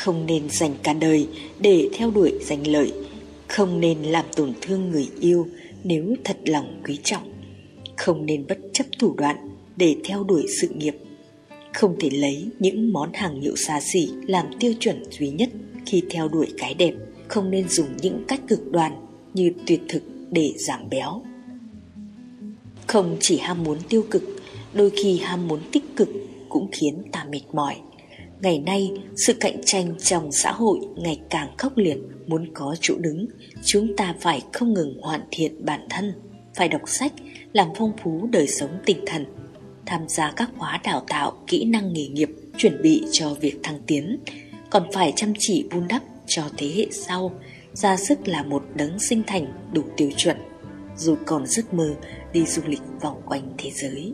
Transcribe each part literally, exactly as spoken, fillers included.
Không nên dành cả đời để theo đuổi danh lợi, không nên làm tổn thương người yêu nếu thật lòng quý trọng, không nên bất chấp thủ đoạn để theo đuổi sự nghiệp. Không thể lấy những món hàng hiệu xa xỉ làm tiêu chuẩn duy nhất khi theo đuổi cái đẹp. Không nên dùng những cách cực đoan như tuyệt thực để giảm béo. Không chỉ ham muốn tiêu cực, đôi khi ham muốn tích cực cũng khiến ta mệt mỏi. Ngày nay, sự cạnh tranh trong xã hội ngày càng khốc liệt. Muốn có chỗ đứng, chúng ta phải không ngừng hoàn thiện bản thân, phải đọc sách, làm phong phú đời sống tinh thần, tham gia các khóa đào tạo kỹ năng nghề nghiệp, chuẩn bị cho việc thăng tiến, còn phải chăm chỉ vun đắp cho thế hệ sau, ra sức là một đấng sinh thành đủ tiêu chuẩn, rồi còn giấc mơ đi du lịch vòng quanh thế giới.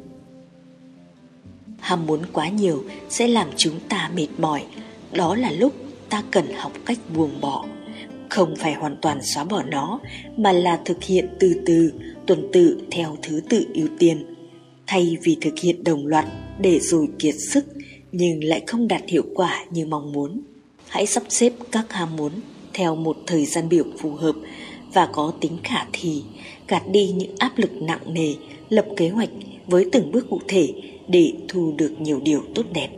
Ham muốn quá nhiều sẽ làm chúng ta mệt mỏi. Đó là lúc ta cần học cách buông bỏ. Không phải hoàn toàn xóa bỏ nó, mà là thực hiện từ từ, tuần tự theo thứ tự ưu tiên. Thay vì thực hiện đồng loạt để rồi kiệt sức nhưng lại không đạt hiệu quả như mong muốn, hãy sắp xếp các ham muốn theo một thời gian biểu phù hợp và có tính khả thi, gạt đi những áp lực nặng nề, lập kế hoạch với từng bước cụ thể để thu được nhiều điều tốt đẹp.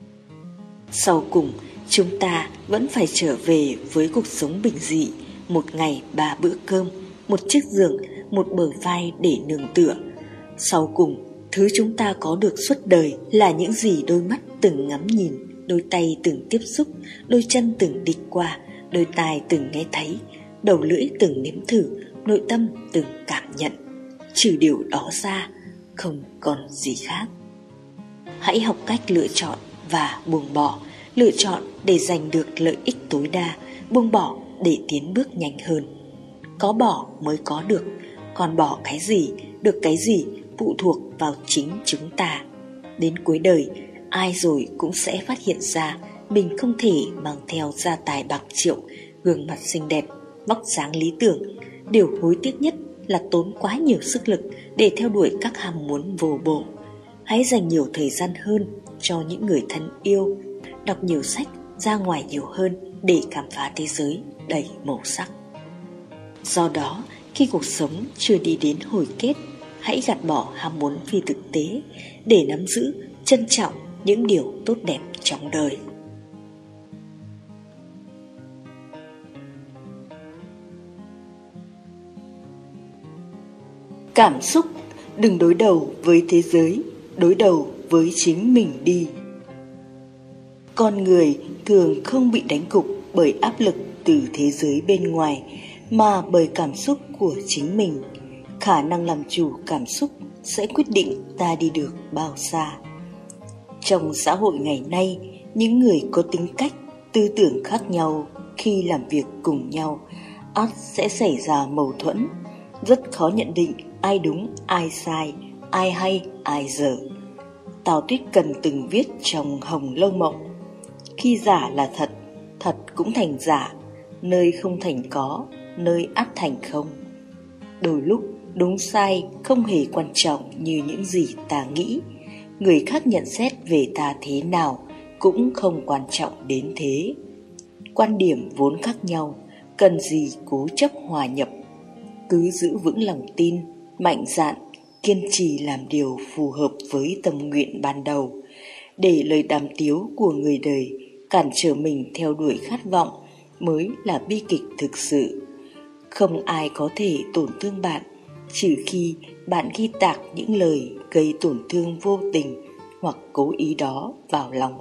Sau cùng, chúng ta vẫn phải trở về với cuộc sống bình dị, một ngày ba bữa cơm, một chiếc giường, một bờ vai để nương tựa. Sau cùng, thứ chúng ta có được suốt đời là những gì đôi mắt từng ngắm nhìn, đôi tay từng tiếp xúc, đôi chân từng đi qua, đôi tai từng nghe thấy, đầu lưỡi từng nếm thử, nội tâm từng cảm nhận. Trừ điều đó ra, không còn gì khác. Hãy học cách lựa chọn và buông bỏ, lựa chọn để giành được lợi ích tối đa, buông bỏ để tiến bước nhanh hơn. Có bỏ mới có được, còn bỏ cái gì, được cái gì phụ thuộc vào chính chúng ta. Đến cuối đời, ai rồi cũng sẽ phát hiện ra mình không thể mang theo gia tài bạc triệu, gương mặt xinh đẹp, vóc dáng lý tưởng. Điều hối tiếc nhất là tốn quá nhiều sức lực để theo đuổi các ham muốn vô bổ. Hãy dành nhiều thời gian hơn cho những người thân yêu, đọc nhiều sách, ra ngoài nhiều hơn để khám phá thế giới đầy màu sắc. Do đó, khi cuộc sống chưa đi đến hồi kết, hãy gạt bỏ ham muốn phi thực tế để nắm giữ, trân trọng những điều tốt đẹp trong đời. Cảm xúc, đừng đối đầu với thế giới, đối đầu với chính mình đi. Con người thường không bị đánh gục bởi áp lực từ thế giới bên ngoài, mà bởi cảm xúc của chính mình. Khả năng làm chủ cảm xúc sẽ quyết định ta đi được bao xa. Trong xã hội ngày nay, những người có tính cách, tư tưởng khác nhau khi làm việc cùng nhau, ắt sẽ xảy ra mâu thuẫn. Rất khó nhận định ai đúng, ai sai, ai hay, ai dở. Tào Tuyết Cần từng viết trong Hồng Lâu Mộng: khi giả là thật, thật cũng thành giả, nơi không thành có, nơi ắt thành không. Đôi lúc đúng sai không hề quan trọng như những gì ta nghĩ. Người khác nhận xét về ta thế nào cũng không quan trọng đến thế. Quan điểm vốn khác nhau, cần gì cố chấp hòa nhập. Cứ giữ vững lòng tin, mạnh dạn, kiên trì làm điều phù hợp với tâm nguyện ban đầu, để lời đàm tiếu của người đời cản trở mình theo đuổi khát vọng mới là bi kịch thực sự. Không ai có thể tổn thương bạn, trừ khi bạn ghi tạc những lời gây tổn thương vô tình hoặc cố ý đó vào lòng.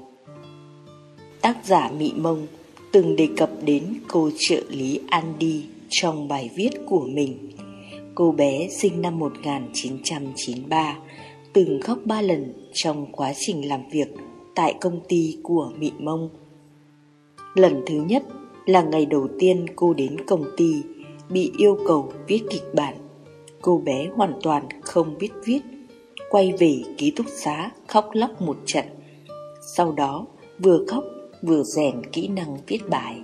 Tác giả Mị Mông từng đề cập đến cô trợ lý Andy trong bài viết của mình. Cô bé sinh năm một nghìn chín trăm chín mươi ba, từng khóc ba lần trong quá trình làm việc tại công ty của Mị Mông. Lần thứ nhất là ngày đầu tiên cô đến công ty, bị yêu cầu viết kịch bản. Cô bé hoàn toàn không biết viết, quay về ký túc xá khóc lóc một trận. Sau đó vừa khóc vừa rèn kỹ năng viết bài.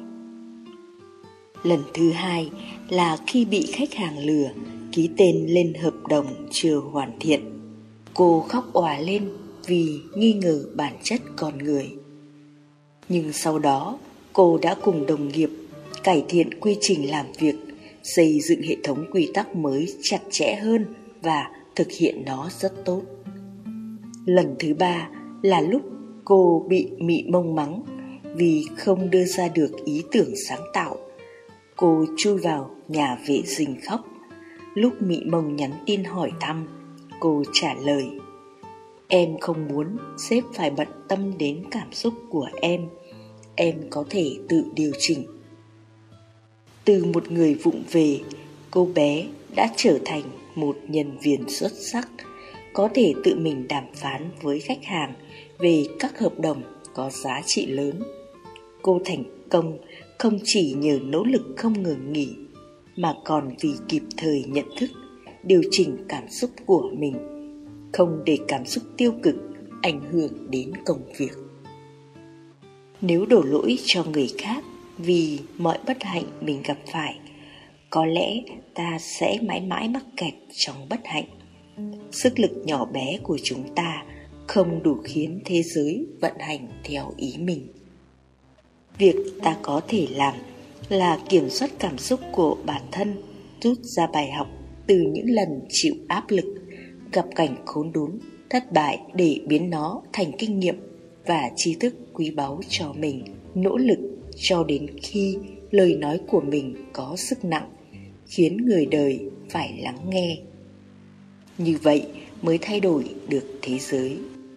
Lần thứ hai là khi bị khách hàng lừa, ký tên lên hợp đồng chưa hoàn thiện. Cô khóc òa lên vì nghi ngờ bản chất con người. Nhưng sau đó Cô đã cùng đồng nghiệp cải thiện quy trình làm việc, xây dựng hệ thống quy tắc mới chặt chẽ hơn và thực hiện nó rất tốt. Lần thứ ba là lúc cô bị Mị Mông mắng vì không đưa ra được ý tưởng sáng tạo. Cô chui vào nhà vệ sinh khóc. Lúc Mị Mông nhắn tin hỏi thăm, cô trả lời: "Em không muốn sếp phải bận tâm đến cảm xúc của em. Em có thể tự điều chỉnh." Từ một người vụng về, cô bé đã trở thành một nhân viên xuất sắc, có thể tự mình đàm phán với khách hàng về các hợp đồng có giá trị lớn. Cô thành công không chỉ nhờ nỗ lực không ngừng nghỉ, mà còn vì kịp thời nhận thức, điều chỉnh cảm xúc của mình, không để cảm xúc tiêu cực ảnh hưởng đến công việc. Nếu đổ lỗi cho người khác vì mọi bất hạnh mình gặp phải, có lẽ ta sẽ mãi mãi mắc kẹt trong bất hạnh. Sức lực nhỏ bé của chúng ta không đủ khiến thế giới vận hành theo ý mình. Việc ta có thể làm là kiểm soát cảm xúc của bản thân, rút ra bài học từ những lần chịu áp lực, gặp cảnh khốn đốn, thất bại để biến nó thành kinh nghiệm và tri thức quý báu cho mình. Nỗ lực cho đến khi lời nói của mình có sức nặng, khiến người đời phải lắng nghe. Như vậy mới thay đổi được thế giới.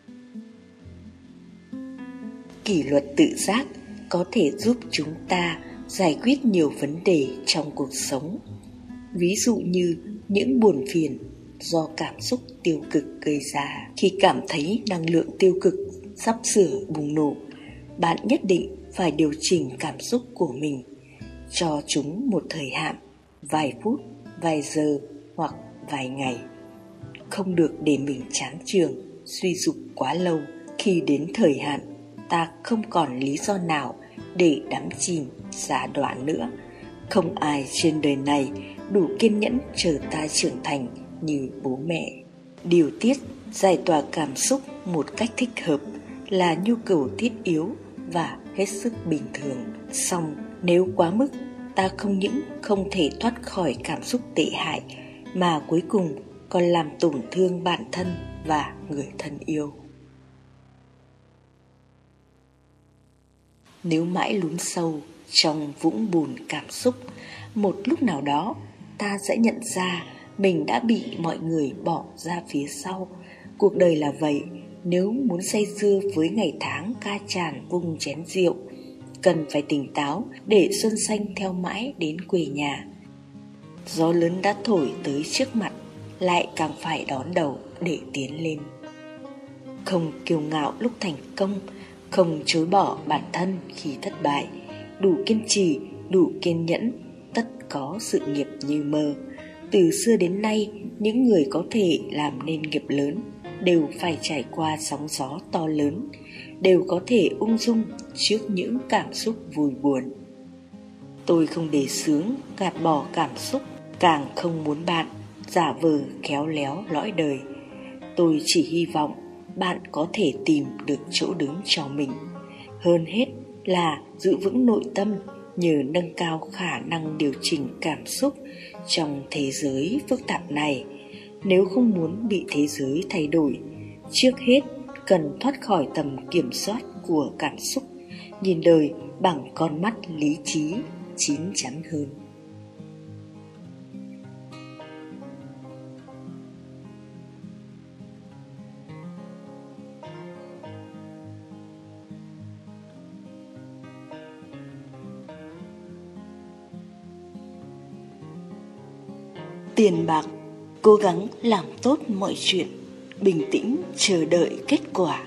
Kỷ luật tự giác có thể giúp chúng ta giải quyết nhiều vấn đề trong cuộc sống. Ví dụ như những buồn phiền do cảm xúc tiêu cực gây ra. Khi cảm thấy năng lượng tiêu cực sắp sửa bùng nổ, bạn nhất định phải điều chỉnh cảm xúc của mình, cho chúng một thời hạn, vài phút, vài giờ hoặc vài ngày. Không được để mình chán chường, suy sụp quá lâu. Khi đến thời hạn, ta không còn lý do nào để đắm chìm già đoạn nữa. Không ai trên đời này đủ kiên nhẫn chờ ta trưởng thành như bố mẹ. Điều tiết, giải tỏa cảm xúc một cách thích hợp là nhu cầu thiết yếu và hết sức bình thường. Song nếu quá mức, ta không những không thể thoát khỏi cảm xúc tệ hại, mà cuối cùng còn làm tổn thương bản thân và người thân yêu. Nếu mãi lún sâu trong vũng bùn cảm xúc, một lúc nào đó ta sẽ nhận ra mình đã bị mọi người bỏ ra phía sau. Cuộc đời là vậy, nếu muốn say sưa với ngày tháng ca tràn vung chén rượu, cần phải tỉnh táo để xuân xanh theo mãi đến quê nhà. Gió lớn đã thổi tới trước mặt, lại càng phải đón đầu để tiến lên. Không kiêu ngạo lúc thành công, không chối bỏ bản thân khi thất bại, đủ kiên trì, đủ kiên nhẫn, tất có sự nghiệp như mơ. Từ xưa đến nay, những người có thể làm nên nghiệp lớn đều phải trải qua sóng gió to lớn, đều có thể ung dung trước những cảm xúc vui buồn. Tôi không để sướng gạt bỏ cảm xúc, càng không muốn bạn giả vờ khéo léo lõi đời. Tôi chỉ hy vọng bạn có thể tìm được chỗ đứng cho mình. Hơn hết là giữ vững nội tâm nhờ nâng cao khả năng điều chỉnh cảm xúc trong thế giới phức tạp này. Nếu không muốn bị thế giới thay đổi, trước hết cần thoát khỏi tầm kiểm soát của cảm xúc, nhìn đời bằng con mắt lý trí chín chắn hơn. Tiền bạc, cố gắng làm tốt mọi chuyện, bình tĩnh chờ đợi kết quả.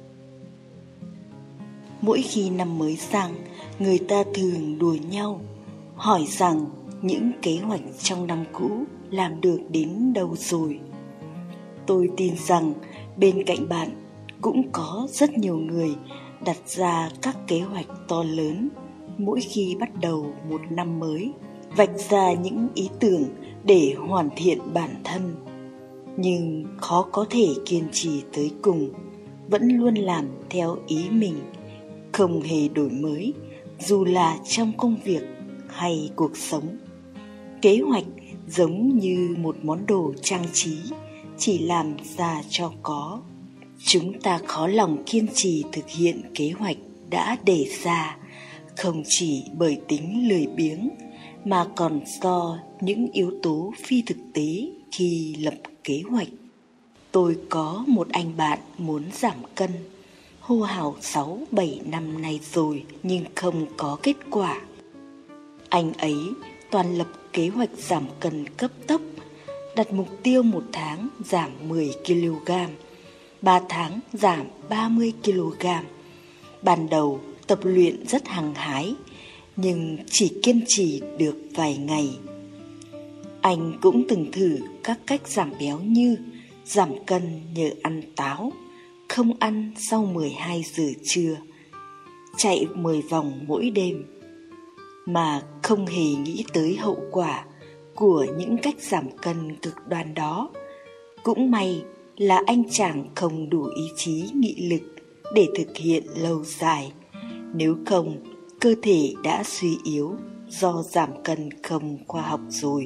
Mỗi khi năm mới sang, người ta thường đùa nhau, hỏi rằng những kế hoạch trong năm cũ làm được đến đâu rồi. Tôi tin rằng bên cạnh bạn cũng có rất nhiều người đặt ra các kế hoạch to lớn mỗi khi bắt đầu một năm mới, vạch ra những ý tưởng để hoàn thiện bản thân, nhưng khó có thể kiên trì tới cùng, vẫn luôn làm theo ý mình, không hề đổi mới dù là trong công việc hay cuộc sống. Kế hoạch giống như một món đồ trang trí, chỉ làm ra cho có. Chúng ta khó lòng kiên trì thực hiện kế hoạch đã đề ra, không chỉ bởi tính lười biếng mà còn do những yếu tố phi thực tế khi lập kế hoạch. Tôi có một anh bạn muốn giảm cân, hô hào sáu bảy năm nay rồi nhưng không có kết quả. Anh ấy toàn lập kế hoạch giảm cân cấp tốc, đặt mục tiêu một tháng giảm mười ki lô gam, ba tháng giảm ba mươi ki lô gam. Ban đầu tập luyện rất hăng hái, nhưng chỉ kiên trì được vài ngày. Anh cũng từng thử các cách giảm béo như giảm cân nhờ ăn táo, không ăn sau mười hai giờ trưa, chạy mười vòng mỗi đêm, mà không hề nghĩ tới hậu quả của những cách giảm cân cực đoan đó. Cũng may là anh chàng không đủ ý chí nghị lực để thực hiện lâu dài, nếu không cơ thể đã suy yếu do giảm cân không khoa học rồi.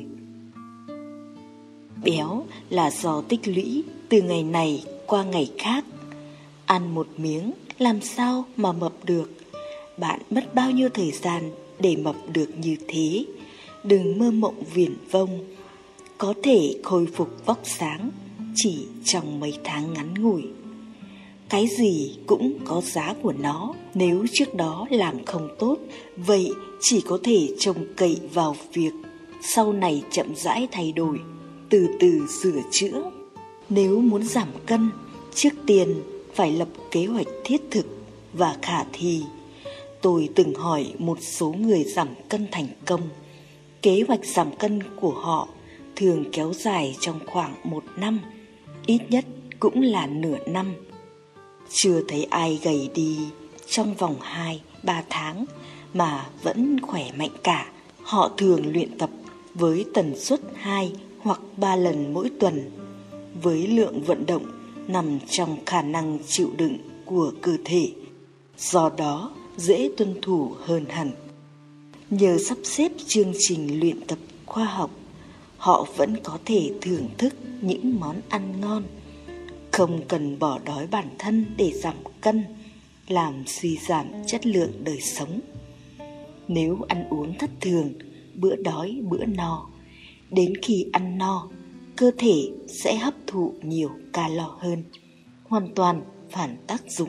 Béo là do tích lũy từ ngày này qua ngày khác. Ăn một miếng làm sao mà mập được? Bạn mất bao nhiêu thời gian để mập được như thế? Đừng mơ mộng viển vông. Có thể khôi phục vóc dáng chỉ trong mấy tháng ngắn ngủi. Cái gì cũng có giá của nó. Nếu trước đó làm không tốt, vậy chỉ có thể trông cậy vào việc sau này chậm rãi thay đổi, từ từ sửa chữa. Nếu muốn giảm cân, trước tiên phải lập kế hoạch thiết thực và khả thi. Tôi từng hỏi một số người giảm cân thành công. Kế hoạch giảm cân của họ thường kéo dài trong khoảng một năm, ít nhất cũng là nửa năm. Chưa thấy ai gầy đi trong vòng hai ba tháng mà vẫn khỏe mạnh cả. Họ thường luyện tập với tần suất hai hoặc ba lần mỗi tuần, với lượng vận động nằm trong khả năng chịu đựng của cơ thể, do đó dễ tuân thủ hơn hẳn. Nhờ sắp xếp chương trình luyện tập khoa học, họ vẫn có thể thưởng thức những món ăn ngon, không cần bỏ đói bản thân để giảm cân, làm suy giảm chất lượng đời sống. Nếu ăn uống thất thường, bữa đói bữa no, đến khi ăn no, cơ thể sẽ hấp thụ nhiều calo hơn, hoàn toàn phản tác dụng.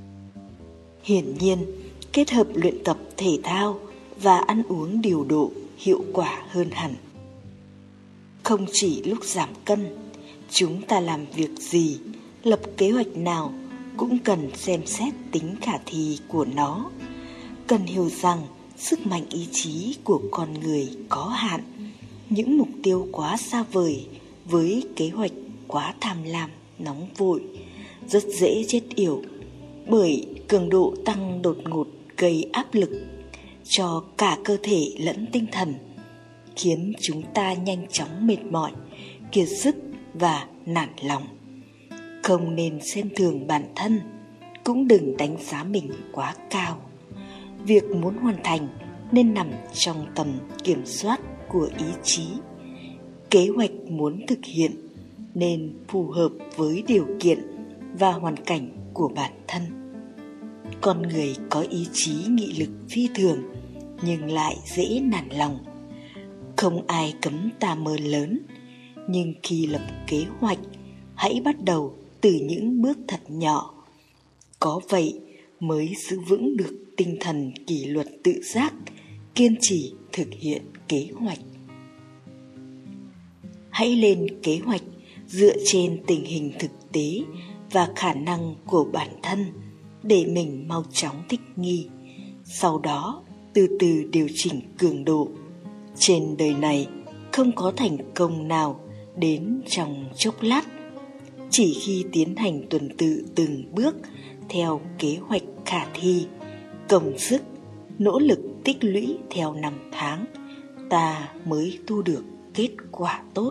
Hiển nhiên, kết hợp luyện tập thể thao và ăn uống điều độ hiệu quả hơn hẳn. Không chỉ lúc giảm cân, chúng ta làm việc gì, lập kế hoạch nào cũng cần xem xét tính khả thi của nó. Cần hiểu rằng sức mạnh ý chí của con người có hạn. Những mục tiêu quá xa vời với kế hoạch quá tham lam, nóng vội rất dễ chết yểu, bởi cường độ tăng đột ngột gây áp lực cho cả cơ thể lẫn tinh thần, khiến chúng ta nhanh chóng mệt mỏi, kiệt sức và nản lòng. Không nên xem thường bản thân, cũng đừng đánh giá mình quá cao. Việc muốn hoàn thành nên nằm trong tầm kiểm soát của ý chí. Kế hoạch muốn thực hiện nên phù hợp với điều kiện và hoàn cảnh của bản thân. Con người có ý chí nghị lực phi thường nhưng lại dễ nản lòng. Không ai cấm ta mơ lớn, nhưng khi lập kế hoạch, hãy bắt đầu từ những bước thật nhỏ. Có vậy mới giữ vững được tinh thần kỷ luật tự giác, kiên trì thực hiện kế hoạch. Hãy lên kế hoạch dựa trên tình hình thực tế và khả năng của bản thân để mình mau chóng thích nghi, sau đó từ từ điều chỉnh cường độ. Trên đời này không có thành công nào đến trong chốc lát. Chỉ khi tiến hành tuần tự từng bước theo kế hoạch khả thi, công sức, nỗ lực tích lũy theo năm tháng, ta mới thu được kết quả tốt.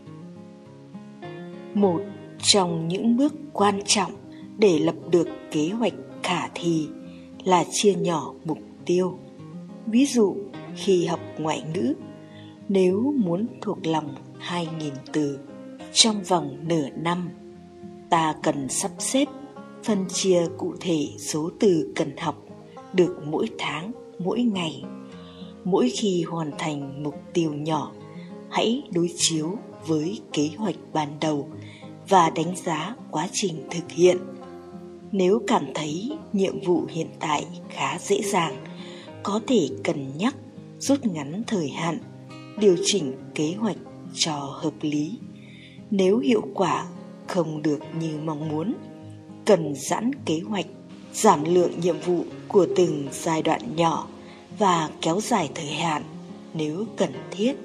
Một trong những bước quan trọng để lập được kế hoạch khả thi là chia nhỏ mục tiêu. Ví dụ khi học ngoại ngữ, nếu muốn thuộc lòng hai nghìn từ trong vòng nửa năm, ta cần sắp xếp, phân chia cụ thể số từ cần học được mỗi tháng, mỗi ngày. Mỗi khi hoàn thành mục tiêu nhỏ, hãy đối chiếu với kế hoạch ban đầu và đánh giá quá trình thực hiện. Nếu cảm thấy nhiệm vụ hiện tại khá dễ dàng, có thể cân nhắc rút ngắn thời hạn, điều chỉnh kế hoạch cho hợp lý. Nếu hiệu quả không được như mong muốn, cần giãn kế hoạch, giảm lượng nhiệm vụ của từng giai đoạn nhỏ và kéo dài thời hạn nếu cần thiết.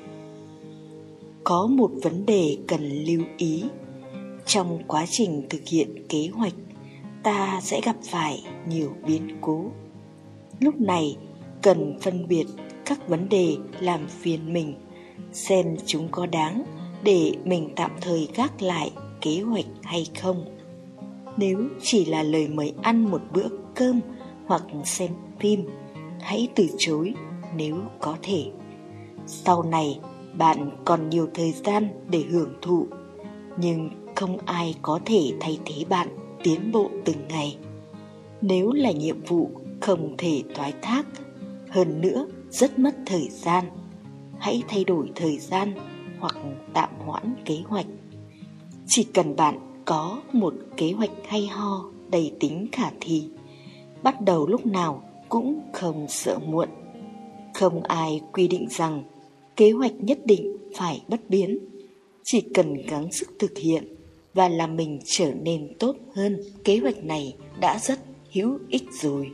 Có một vấn đề cần lưu ý. Trong quá trình thực hiện kế hoạch, ta sẽ gặp phải nhiều biến cố. Lúc này, cần phân biệt các vấn đề làm phiền mình, xem chúng có đáng để mình tạm thời gác lại kế hoạch hay không. Nếu chỉ là lời mời ăn một bữa cơm hoặc xem phim, hãy từ chối nếu có thể. Sau này, bạn còn nhiều thời gian để hưởng thụ, nhưng không ai có thể thay thế bạn tiến bộ từng ngày. Nếu là nhiệm vụ không thể thoái thác, hơn nữa rất mất thời gian, hãy thay đổi thời gian hoặc tạm hoãn kế hoạch. Chỉ cần bạn có một kế hoạch hay ho đầy tính khả thi, bắt đầu lúc nào cũng không sợ muộn. Không ai quy định rằng kế hoạch nhất định phải bất biến. Chỉ cần gắng sức thực hiện và làm mình trở nên tốt hơn, kế hoạch này đã rất hữu ích rồi.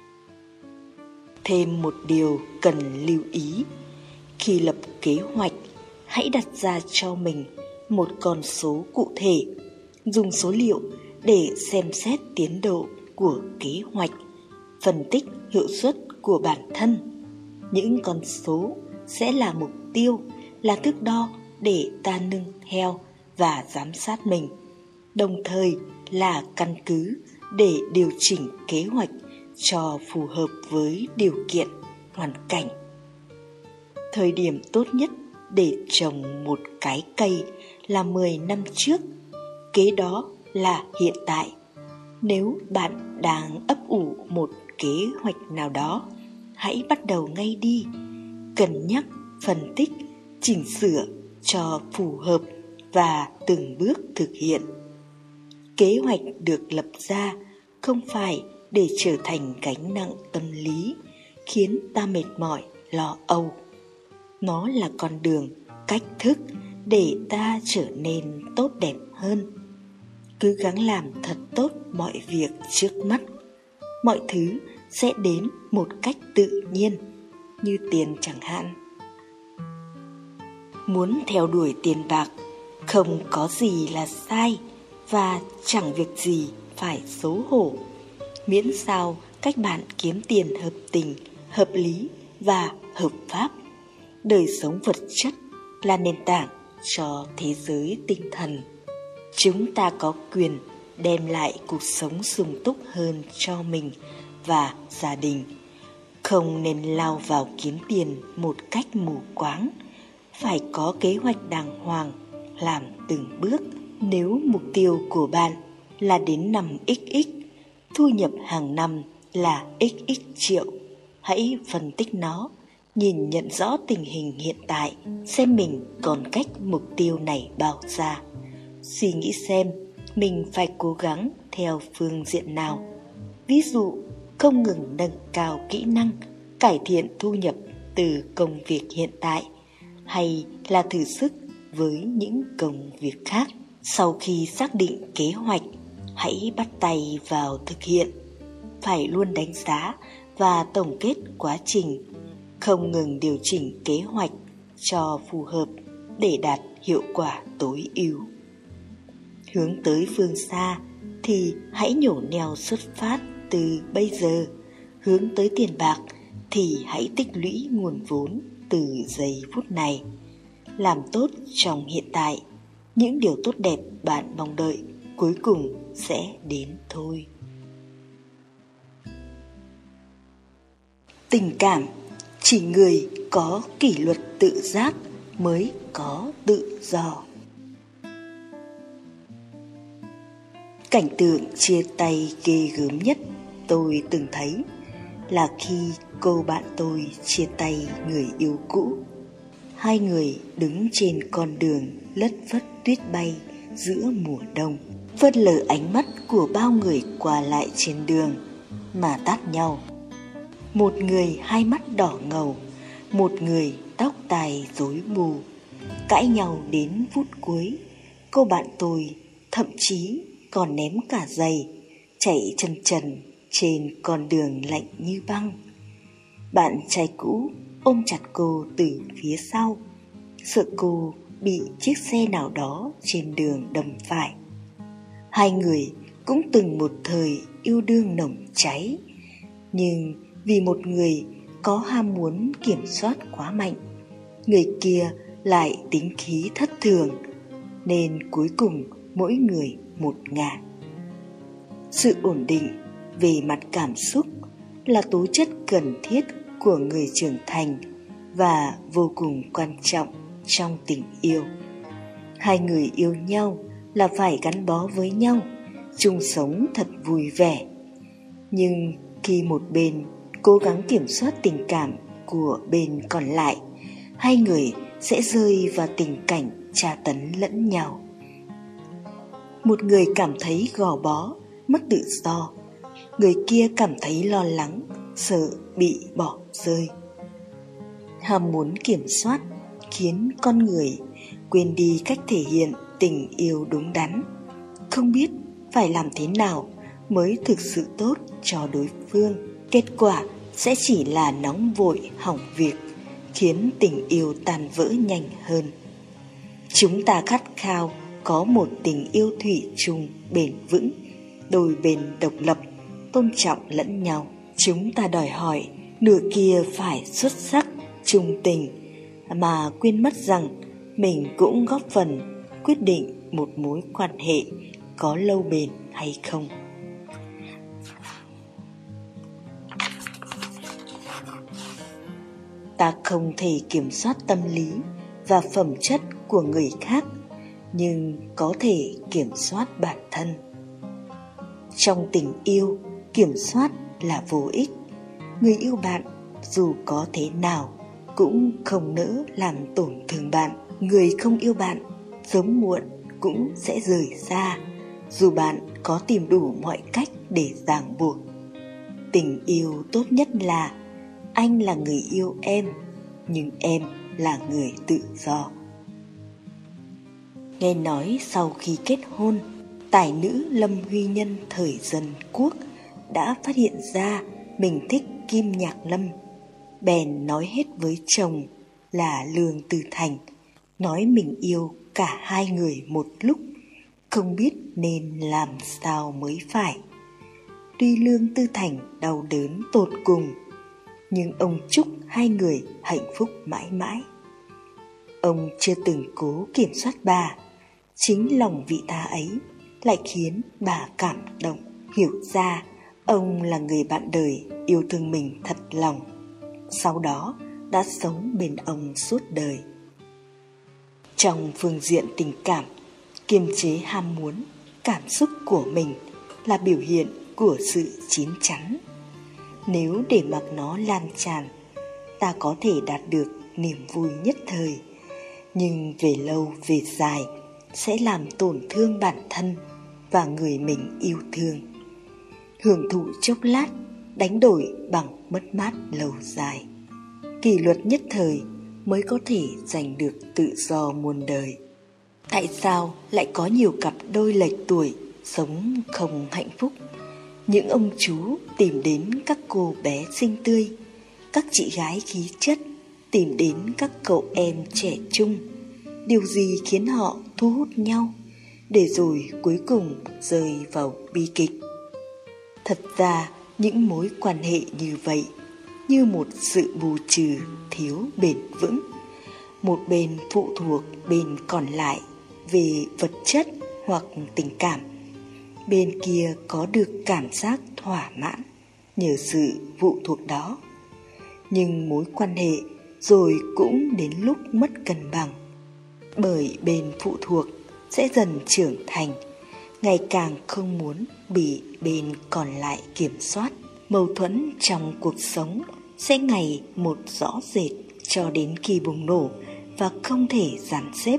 Thêm một điều cần lưu ý. Khi lập kế hoạch, hãy đặt ra cho mình một con số cụ thể. Dùng số liệu để xem xét tiến độ của kế hoạch, phân tích hiệu suất của bản thân. Những con số sẽ là mục tiêu, là thước đo để ta nương theo và giám sát mình, đồng thời là căn cứ để điều chỉnh kế hoạch cho phù hợp với điều kiện, hoàn cảnh. Thời điểm tốt nhất để trồng một cái cây là mười năm trước, kế đó là hiện tại. Nếu bạn đang ấp ủ một kế hoạch nào đó, hãy bắt đầu ngay đi. Cân nhắc, phân tích, chỉnh sửa cho phù hợp và từng bước thực hiện. Kế hoạch được lập ra không phải để trở thành gánh nặng tâm lý, khiến ta mệt mỏi, lo âu. Nó là con đường, cách thức để ta trở nên tốt đẹp hơn. Cứ gắng làm thật tốt mọi việc trước mắt. Mọi thứ sẽ đến một cách tự nhiên, như tiền chẳng hạn. Muốn theo đuổi tiền bạc, không có gì là sai và chẳng việc gì phải xấu hổ, miễn sao cách bạn kiếm tiền hợp tình, hợp lý và hợp pháp. Đời sống vật chất là nền tảng cho thế giới tinh thần. Chúng ta có quyền đem lại cuộc sống sung túc hơn cho mình và gia đình. Không nên lao vào kiếm tiền một cách mù quáng, phải có kế hoạch đàng hoàng, làm từng bước. Nếu mục tiêu của bạn là đến năm x x, thu nhập hàng năm là x x triệu, hãy phân tích nó, nhìn nhận rõ tình hình hiện tại, xem mình còn cách mục tiêu này bao xa. Suy nghĩ xem mình phải cố gắng theo phương diện nào. Ví dụ, không ngừng nâng cao kỹ năng, cải thiện thu nhập từ công việc hiện tại, hay là thử sức với những công việc khác. Sau khi xác định kế hoạch, hãy bắt tay vào thực hiện. Phải luôn đánh giá và tổng kết quá trình, không ngừng điều chỉnh kế hoạch cho phù hợp để đạt hiệu quả tối ưu. Hướng tới phương xa thì hãy nhổ neo xuất phát từ bây giờ. Hướng tới tiền bạc thì hãy tích lũy nguồn vốn từ giây phút này. Làm tốt trong hiện tại, những điều tốt đẹp bạn mong đợi cuối cùng sẽ đến thôi. Tình cảm Chỉ người có kỷ luật tự giác mới có tự do. Cảnh tượng chia tay ghê gớm nhất tôi từng thấy là khi cô bạn tôi chia tay người yêu cũ. Hai người đứng trên con đường lất phất tuyết bay giữa mùa đông, phớt lờ ánh mắt của bao người qua lại trên đường mà tát nhau. Một người hai mắt đỏ ngầu, một người tóc tai rối bù, cãi nhau đến phút cuối. Cô bạn tôi thậm chí còn ném cả giày, chạy chân trần trên con đường lạnh như băng. Bạn trai cũ ôm chặt cô từ phía sau, sợ cô bị chiếc xe nào đó trên đường đâm phải. Hai người cũng từng một thời yêu đương nồng cháy, nhưng vì một người có ham muốn kiểm soát quá mạnh, người kia lại tính khí thất thường, nên cuối cùng mỗi người một ngả. Sự ổn định về mặt cảm xúc là tố chất cần thiết của người trưởng thành và vô cùng quan trọng trong tình yêu. Hai người yêu nhau là phải gắn bó với nhau, chung sống thật vui vẻ. Nhưng khi một bên cố gắng kiểm soát tình cảm của bên còn lại, hai người sẽ rơi vào tình cảnh tra tấn lẫn nhau. Một người cảm thấy gò bó, mất tự do, người kia cảm thấy lo lắng, sợ bị bỏ rơi. Ham muốn kiểm soát khiến con người quên đi cách thể hiện tình yêu đúng đắn, không biết phải làm thế nào mới thực sự tốt cho đối phương. Kết quả sẽ chỉ là nóng vội hỏng việc, khiến tình yêu tan vỡ nhanh hơn. Chúng ta khát khao có một tình yêu thủy chung bền vững, đôi bên độc lập, tôn trọng lẫn nhau. Chúng ta đòi hỏi nửa kia phải xuất sắc, trung tình, mà quên mất rằng mình cũng góp phần quyết định một mối quan hệ có lâu bền hay không. Ta không thể kiểm soát tâm lý và phẩm chất của người khác, nhưng có thể kiểm soát bản thân. Trong tình yêu, kiểm soát là vô ích. Người yêu bạn dù có thế nào cũng không nỡ làm tổn thương bạn. Người không yêu bạn sớm muộn cũng sẽ rời xa, dù bạn có tìm đủ mọi cách để ràng buộc. Tình yêu tốt nhất là anh là người yêu em, nhưng em là người tự do. Nghe nói sau khi kết hôn, tài nữ Lâm Huy Nhân thời Dân Quốc đã phát hiện ra mình thích Kim Nhạc Lâm, bèn nói hết với chồng là Lương Tư Thành, nói mình yêu cả hai người một lúc, không biết nên làm sao mới phải. Tuy Lương Tư Thành đau đớn tột cùng, nhưng ông chúc hai người hạnh phúc mãi mãi. Ông chưa từng cố kiểm soát bà, chính lòng vị tha ấy lại khiến bà cảm động, hiểu ra ông là người bạn đời yêu thương mình thật lòng, sau đó đã sống bên ông suốt đời. Trong phương diện tình cảm, kiềm chế ham muốn, cảm xúc của mình là biểu hiện của sự chín chắn. Nếu để mặc nó lan tràn, ta có thể đạt được niềm vui nhất thời, nhưng về lâu về dài sẽ làm tổn thương bản thân và người mình yêu thương. Hưởng thụ chốc lát đánh đổi bằng mất mát lâu dài. Kỷ luật nhất thời mới có thể giành được tự do muôn đời. Tại sao lại có nhiều cặp đôi lệch tuổi sống không hạnh phúc? Những ông chú tìm đến các cô bé xinh tươi, các chị gái khí chất tìm đến các cậu em trẻ trung. Điều gì khiến họ thu hút nhau, để rồi cuối cùng rơi vào bi kịch? Thật ra những mối quan hệ như vậy như một sự bù trừ thiếu bền vững. Một bên phụ thuộc bên còn lại về vật chất hoặc tình cảm, bên kia có được cảm giác thỏa mãn nhờ sự phụ thuộc đó. nhưng mối quan hệ rồi cũng đến lúc mất cân bằng. Bởi bên phụ thuộc sẽ dần trưởng thành, ngày càng không muốn bị bên còn lại kiểm soát. Mâu thuẫn trong cuộc sống sẽ ngày một rõ rệt cho đến khi bùng nổ và không thể dàn xếp.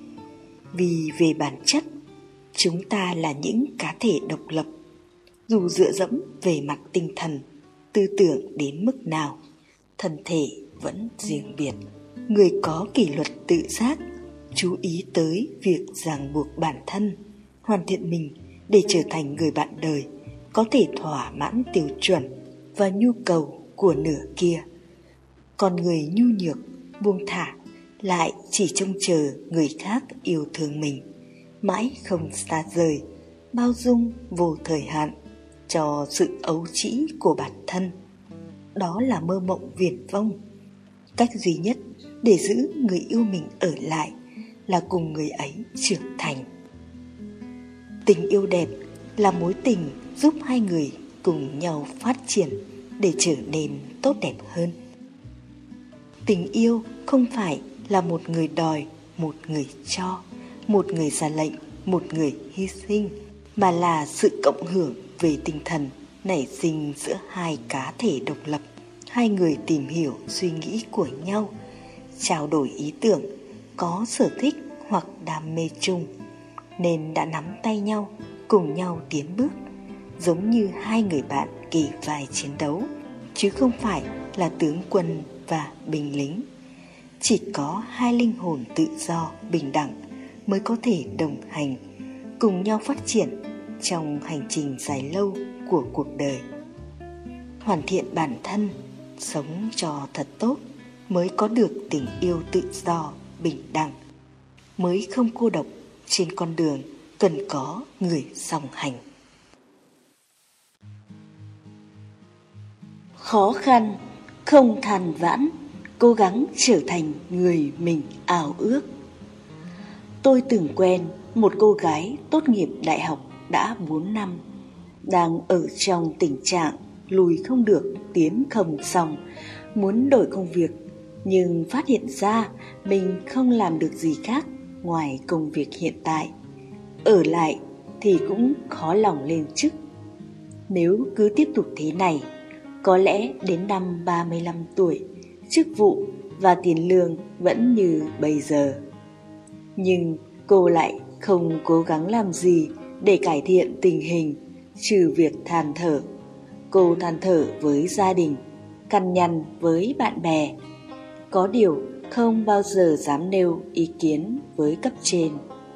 Vì về bản chất, chúng ta là những cá thể độc lập, dù dựa dẫm về mặt tinh thần, tư tưởng đến mức nào, thân thể vẫn riêng biệt. Người có kỷ luật tự giác, chú ý tới việc ràng buộc bản thân, hoàn thiện mình để trở thành người bạn đời, có thể thỏa mãn tiêu chuẩn và nhu cầu của nửa kia. Còn người nhu nhược, buông thả lại chỉ trông chờ người khác yêu thương mình, mãi không xa rời, bao dung vô thời hạn cho sự ấu trĩ của bản thân. Đó là mơ mộng viển vông. Cách duy nhất để giữ người yêu mình ở lại là cùng người ấy trưởng thành. Tình yêu đẹp là mối tình giúp hai người cùng nhau phát triển để trở nên tốt đẹp hơn. Tình yêu không phải là một người đòi, một người cho, một người ra lệnh, một người hy sinh, mà là sự cộng hưởng về tinh thần nảy sinh giữa hai cá thể độc lập. Hai người tìm hiểu suy nghĩ của nhau, trao đổi ý tưởng, có sở thích hoặc đam mê chung, nên đã nắm tay nhau, cùng nhau tiến bước, giống như hai người bạn kề vai chiến đấu, chứ không phải là tướng quân và binh lính. Chỉ có hai linh hồn tự do, bình đẳng mới có thể đồng hành, cùng nhau phát triển trong hành trình dài lâu của cuộc đời. Hoàn thiện bản thân, sống cho thật tốt mới có được tình yêu tự do, bình đẳng, mới không cô độc trên con đường cần có người song hành. Khó khăn, không than vãn, cố gắng trở thành người mình ao ước. Tôi từng quen một cô gái tốt nghiệp đại học đã bốn năm, đang ở trong tình trạng lùi không được, tiến không xong, muốn đổi công việc, nhưng phát hiện ra mình không làm được gì khác ngoài công việc hiện tại. Ở lại thì cũng khó lòng lên chức. Nếu cứ tiếp tục thế này, có lẽ đến năm ba mươi lăm tuổi, chức vụ và tiền lương vẫn như bây giờ. Nhưng cô lại không cố gắng làm gì để cải thiện tình hình, trừ việc than thở. Cô than thở với gia đình, cằn nhằn với bạn bè, có điều không bao giờ dám nêu ý kiến với cấp trên.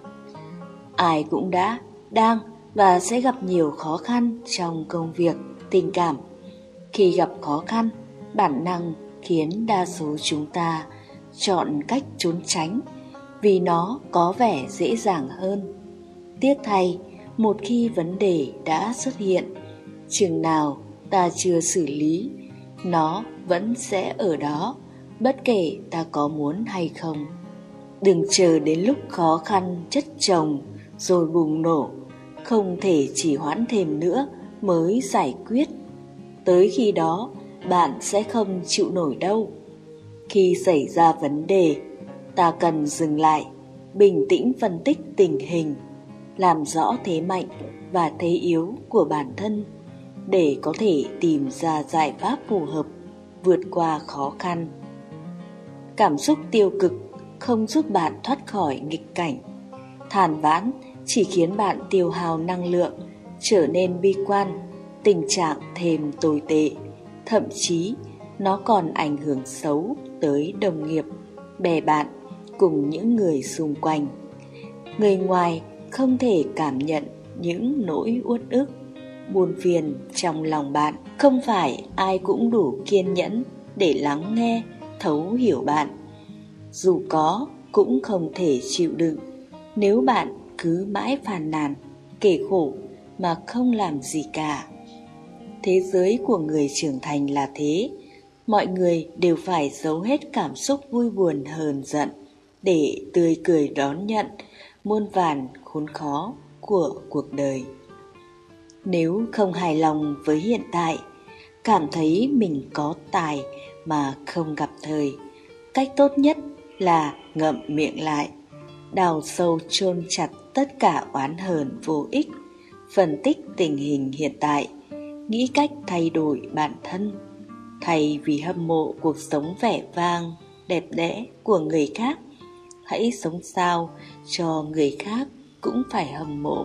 Ai cũng đã, đang và sẽ gặp nhiều khó khăn trong công việc, tình cảm. Khi gặp khó khăn, bản năng khiến đa số chúng ta chọn cách trốn tránh vì nó có vẻ dễ dàng hơn. Tiếc thay, một khi vấn đề đã xuất hiện, chừng nào ta chưa xử lý, nó vẫn sẽ ở đó, bất kể ta có muốn hay không. Đừng chờ đến lúc khó khăn chất chồng rồi bùng nổ, không thể trì hoãn thêm nữa mới giải quyết. Tới khi đó, bạn sẽ không chịu nổi đâu. Khi xảy ra vấn đề, ta cần dừng lại, bình tĩnh phân tích tình hình, làm rõ thế mạnh và thế yếu của bản thân để có thể tìm ra giải pháp phù hợp vượt qua khó khăn. Cảm xúc tiêu cực không giúp bạn thoát khỏi nghịch cảnh. Than vãn chỉ khiến bạn tiêu hao năng lượng, trở nên bi quan, tình trạng thêm tồi tệ. Thậm chí nó còn ảnh hưởng xấu tới đồng nghiệp, bè bạn cùng những người xung quanh. Người ngoài không thể cảm nhận những nỗi uất ức, buồn phiền trong lòng bạn. Không phải ai cũng đủ kiên nhẫn để lắng nghe, thấu hiểu bạn. Dù có, cũng không thể chịu đựng nếu bạn cứ mãi phàn nàn, kể khổ mà không làm gì cả. Thế giới của người trưởng thành là thế, mọi người đều phải giấu hết cảm xúc vui buồn hờn giận để tươi cười đón nhận muôn vàn khốn khó của cuộc đời. Nếu không hài lòng với hiện tại, cảm thấy mình có tài mà không gặp thời. Cách tốt nhất là ngậm miệng lại, đào sâu chôn chặt tất cả oán hờn vô ích, phân tích tình hình hiện tại, nghĩ cách thay đổi bản thân. Thay vì hâm mộ cuộc sống vẻ vang, đẹp đẽ của người khác, hãy sống sao cho người khác cũng phải hâm mộ.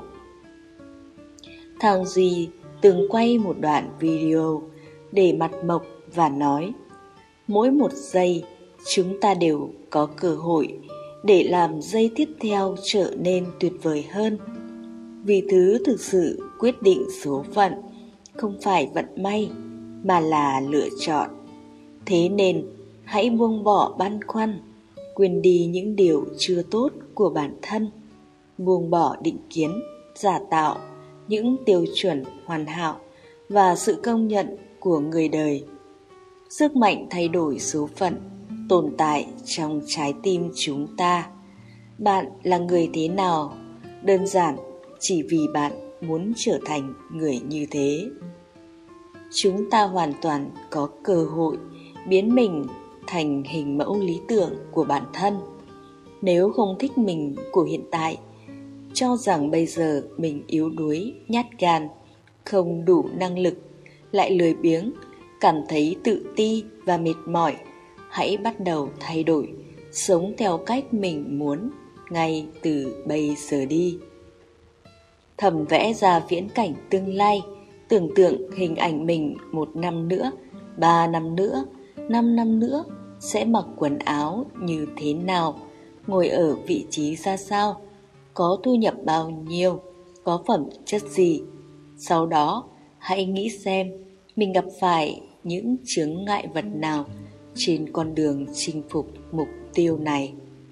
Thằng Duy từng quay một đoạn video để mặt mộc và nói: mỗi một giây chúng ta đều có cơ hội để làm giây tiếp theo trở nên tuyệt vời hơn. Vì thứ thực sự quyết định số phận không phải vận may mà là lựa chọn. Thế nên hãy buông bỏ băn khoăn, quên đi những điều chưa tốt của bản thân, buông bỏ định kiến, giả tạo, những tiêu chuẩn hoàn hảo và sự công nhận của người đời. Sức mạnh thay đổi số phận tồn tại trong trái tim chúng ta. Bạn là người thế nào? Đơn giản chỉ vì bạn muốn trở thành người như thế. Chúng ta hoàn toàn có cơ hội biến mình thành hình mẫu lý tưởng của bản thân. Nếu không thích mình của hiện tại, cho rằng bây giờ mình yếu đuối, nhát gan, không đủ năng lực, lại lười biếng, cảm thấy tự ti và mệt mỏi, hãy bắt đầu thay đổi, sống theo cách mình muốn ngay từ bây giờ đi. Thầm vẽ ra viễn cảnh tương lai, tưởng tượng hình ảnh mình một năm nữa, ba năm nữa, năm năm nữa sẽ mặc quần áo như thế nào, ngồi ở vị trí ra sao, có thu nhập bao nhiêu, có phẩm chất gì. Sau đó hãy nghĩ xem mình gặp phải những chướng ngại vật nào trên con đường chinh phục mục tiêu này.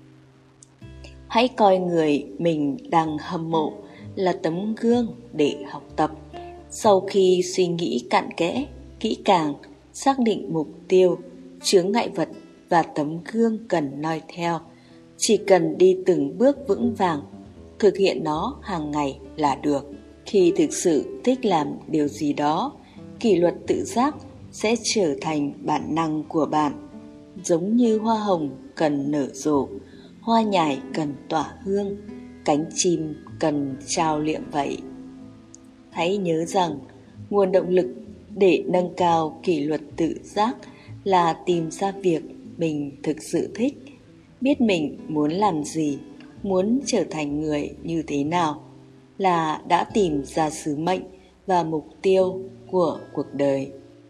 Hãy coi người mình đang hâm mộ là tấm gương để học tập. Sau khi suy nghĩ cặn kẽ, kỹ càng, xác định mục tiêu, chướng ngại vật và tấm gương cần noi theo, chỉ cần đi từng bước vững vàng, thực hiện nó hàng ngày là được. Khi thực sự thích làm điều gì đó, kỷ luật tự giác sẽ trở thành bản năng của bạn. Giống như hoa hồng cần nở rộ, hoa nhài cần tỏa hương, cánh chim cần trao liệm vậy. Hãy nhớ rằng nguồn động lực để nâng cao kỷ luật tự giác là tìm ra việc mình thực sự thích, biết mình muốn làm gì, muốn trở thành người như thế nào, là đã tìm ra sứ mệnh và mục tiêu của cuộc đời.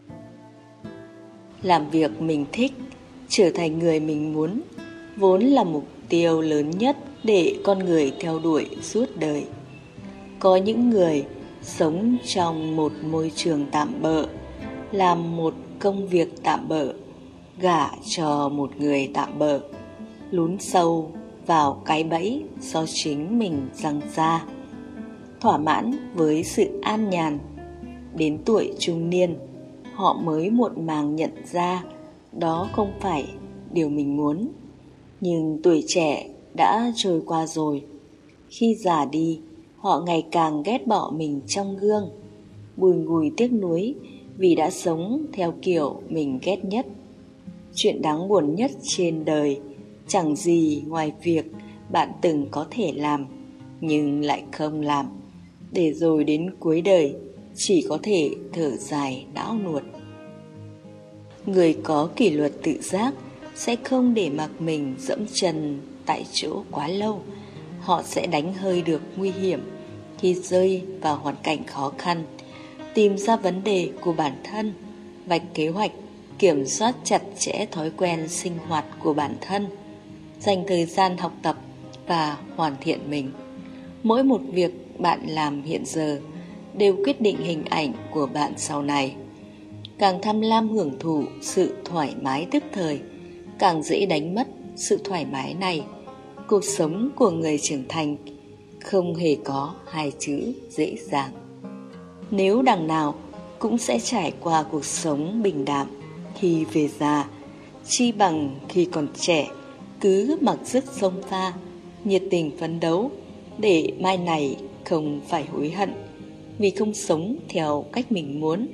Làm việc mình thích, trở thành người mình muốn, vốn là mục tiêu lớn nhất để con người theo đuổi suốt đời. Có những người sống trong một môi trường tạm bợ, làm một công việc tạm bợ, gả cho một người tạm bợ, lún sâu vào cái bẫy do chính mình giăng ra. Thỏa mãn với sự an nhàn, đến tuổi trung niên, họ mới muộn màng nhận ra đó không phải điều mình muốn. Nhưng tuổi trẻ đã trôi qua rồi. Khi già đi, họ ngày càng ghét bỏ mình trong gương, bùi ngùi tiếc nuối vì đã sống theo kiểu mình ghét nhất. Chuyện đáng buồn nhất trên đời chẳng gì ngoài việc bạn từng có thể làm nhưng lại không làm, để rồi đến cuối đời chỉ có thể thở dài não nuột. Người có kỷ luật tự giác sẽ không để mặc mình dẫm chân tại chỗ quá lâu. Họ sẽ đánh hơi được nguy hiểm khi rơi vào hoàn cảnh khó khăn, tìm ra vấn đề của bản thân, vạch kế hoạch, kiểm soát chặt chẽ thói quen sinh hoạt của bản thân, dành thời gian học tập và hoàn thiện mình. Mỗi một việc bạn làm hiện giờ đều quyết định hình ảnh của bạn sau này. Càng tham lam hưởng thụ sự thoải mái tức thời, càng dễ đánh mất sự thoải mái này. Cuộc sống của người trưởng thành không hề có hai chữ dễ dàng. Nếu đằng nào cũng sẽ trải qua cuộc sống bình đạm khi về già, chi bằng khi còn trẻ cứ mặc sức xông pha, nhiệt tình phấn đấu, để mai này không phải hối hận vì không sống theo cách mình muốn,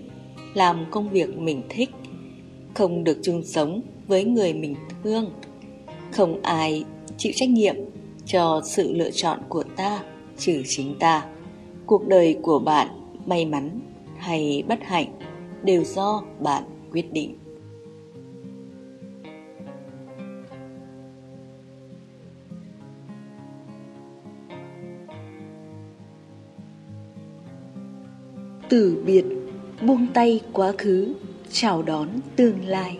làm công việc mình thích, không được chung sống với người mình thương. Không ai chịu trách nhiệm cho sự lựa chọn của ta trừ chính ta. Cuộc đời của bạn may mắn hay bất hạnh đều do bạn quyết định. Từ biệt, buông tay quá khứ, chào đón tương lai.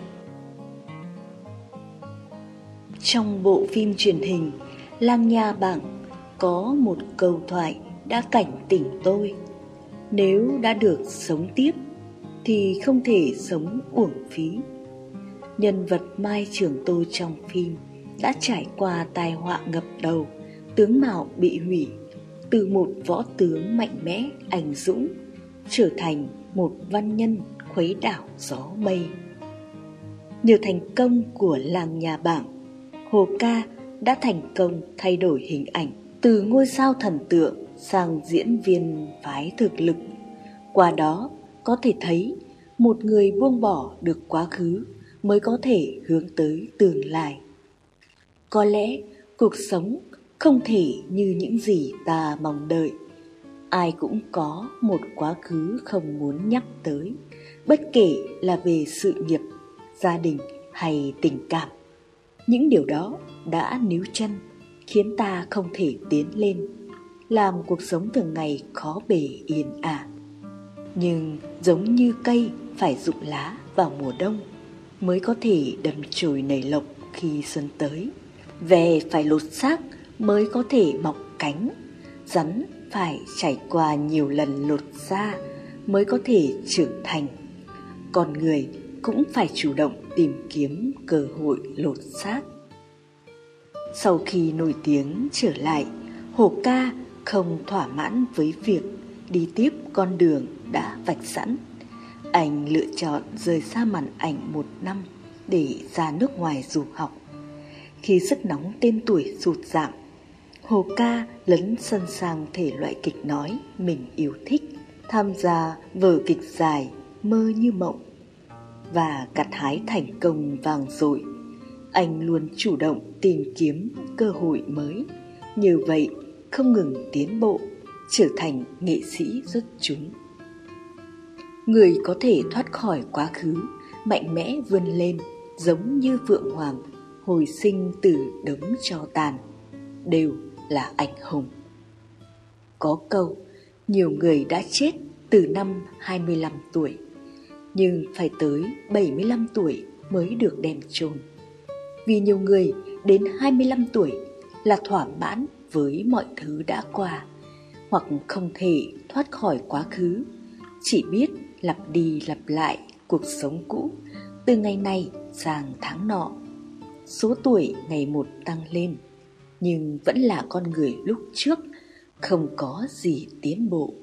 Trong bộ phim truyền hình Lang Nha Bảng có một câu thoại đã cảnh tỉnh tôi: nếu đã được sống tiếp thì không thể sống uổng phí. Nhân vật Mai Trường Tô trong phim đã trải qua tai họa ngập đầu, tướng mạo bị hủy, từ một võ tướng mạnh mẽ anh dũng trở thành một văn nhân khuấy đảo gió mây. Nhờ thành công của Lang Nha Bảng, Hồ Ca đã thành công thay đổi hình ảnh từ ngôi sao thần tượng sang diễn viên phái thực lực. Qua đó có thể thấy một người buông bỏ được quá khứ mới có thể hướng tới tương lai. Có lẽ cuộc sống không thể như những gì ta mong đợi. Ai cũng có một quá khứ không muốn nhắc tới, bất kể là về sự nghiệp, gia đình hay tình cảm. Những điều đó đã níu chân, khiến ta không thể tiến lên, làm cuộc sống thường ngày khó bề yên ả. Nhưng giống như cây phải rụng lá vào mùa đông mới có thể đâm chồi nảy lộc khi xuân tới, ve phải lột xác mới có thể mọc cánh, rắn phải trải qua nhiều lần lột da mới có thể trưởng thành. Con người cũng phải chủ động tìm kiếm cơ hội lột xác. Sau khi nổi tiếng trở lại, Hồ Ca không thỏa mãn với việc đi tiếp con đường đã vạch sẵn. Anh lựa chọn rời xa màn ảnh một năm để ra nước ngoài du học. Khi sức nóng tên tuổi sụt giảm, Hồ Ca lấn sân sang thể loại kịch nói mình yêu thích, tham gia vở kịch dài Mơ Như Mộng và gặt hái thành công vang dội. Anh luôn chủ động tìm kiếm cơ hội mới, nhờ vậy không ngừng tiến bộ, trở thành nghệ sĩ xuất chúng. Người có thể thoát khỏi quá khứ, mạnh mẽ vươn lên, giống như Phượng Hoàng hồi sinh từ đống tro tàn, đều là anh hùng. Có câu, nhiều người đã chết từ năm hai mươi lăm tuổi, nhưng phải tới bảy mươi lăm tuổi mới được đem chôn. Vì nhiều người đến hai mươi lăm tuổi là thỏa mãn với mọi thứ đã qua, hoặc không thể thoát khỏi quá khứ, chỉ biết lặp đi lặp lại cuộc sống cũ từ ngày này sang tháng nọ. Số tuổi ngày một tăng lên, nhưng vẫn là con người lúc trước, không có gì tiến bộ.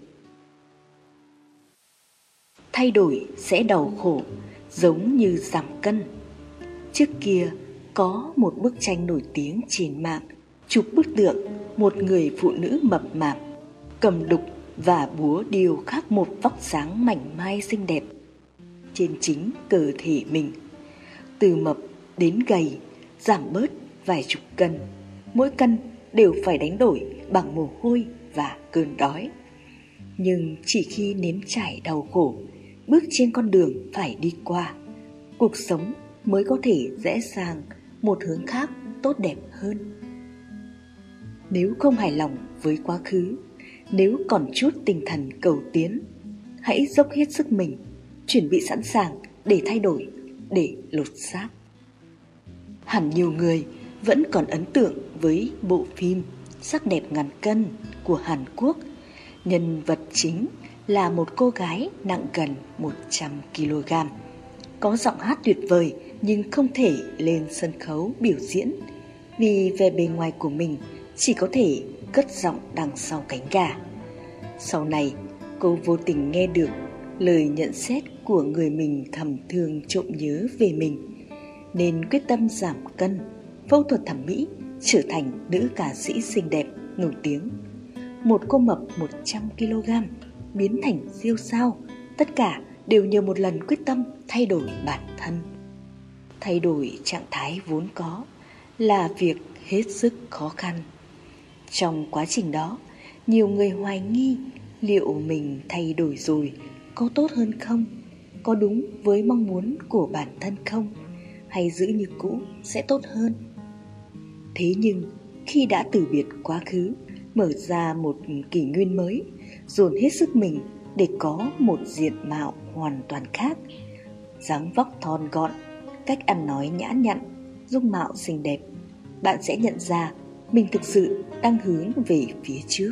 Thay đổi sẽ đau khổ, giống như giảm cân. Trước kia có một bức tranh nổi tiếng trên mạng, chụp bức tượng một người phụ nữ mập mạp, cầm đục và búa điêu khắc một vóc dáng mảnh mai xinh đẹp trên chính cơ thể mình. Từ mập đến gầy, giảm bớt vài chục cân, mỗi cân đều phải đánh đổi bằng mồ hôi và cơn đói. Nhưng chỉ khi nếm trải đau khổ, bước trên con đường phải đi qua, cuộc sống mới có thể rẽ sang một hướng khác tốt đẹp hơn. Nếu không hài lòng với quá khứ, nếu còn chút tinh thần cầu tiến, hãy dốc hết sức mình, chuẩn bị sẵn sàng để thay đổi, để lột xác. Hẳn nhiều người vẫn còn ấn tượng với bộ phim Sắc đẹp ngàn cân của Hàn Quốc. Nhân vật chính là một cô gái nặng gần một trăm ki lô gam, có giọng hát tuyệt vời nhưng không thể lên sân khấu biểu diễn vì vẻ bề ngoài của mình chỉ có thể cất giọng đằng sau cánh gà. Sau này, cô vô tình nghe được lời nhận xét của người mình thầm thương trộm nhớ về mình, nên quyết tâm giảm cân, phẫu thuật thẩm mỹ, trở thành nữ ca sĩ xinh đẹp nổi tiếng. Một cô mập một trăm ki lô gam biến thành siêu sao, tất cả đều nhờ một lần quyết tâm thay đổi bản thân. Thay đổi trạng thái vốn có là việc hết sức khó khăn. Trong quá trình đó, nhiều người hoài nghi liệu mình thay đổi rồi có tốt hơn không, có đúng với mong muốn của bản thân không, hay giữ như cũ sẽ tốt hơn. Thế nhưng khi đã từ biệt quá khứ, mở ra một kỷ nguyên mới, dồn hết sức mình để có một diện mạo hoàn toàn khác, dáng vóc thon gọn, cách ăn nói nhã nhặn, dung mạo xinh đẹp, bạn sẽ nhận ra mình thực sự đang hướng về phía trước.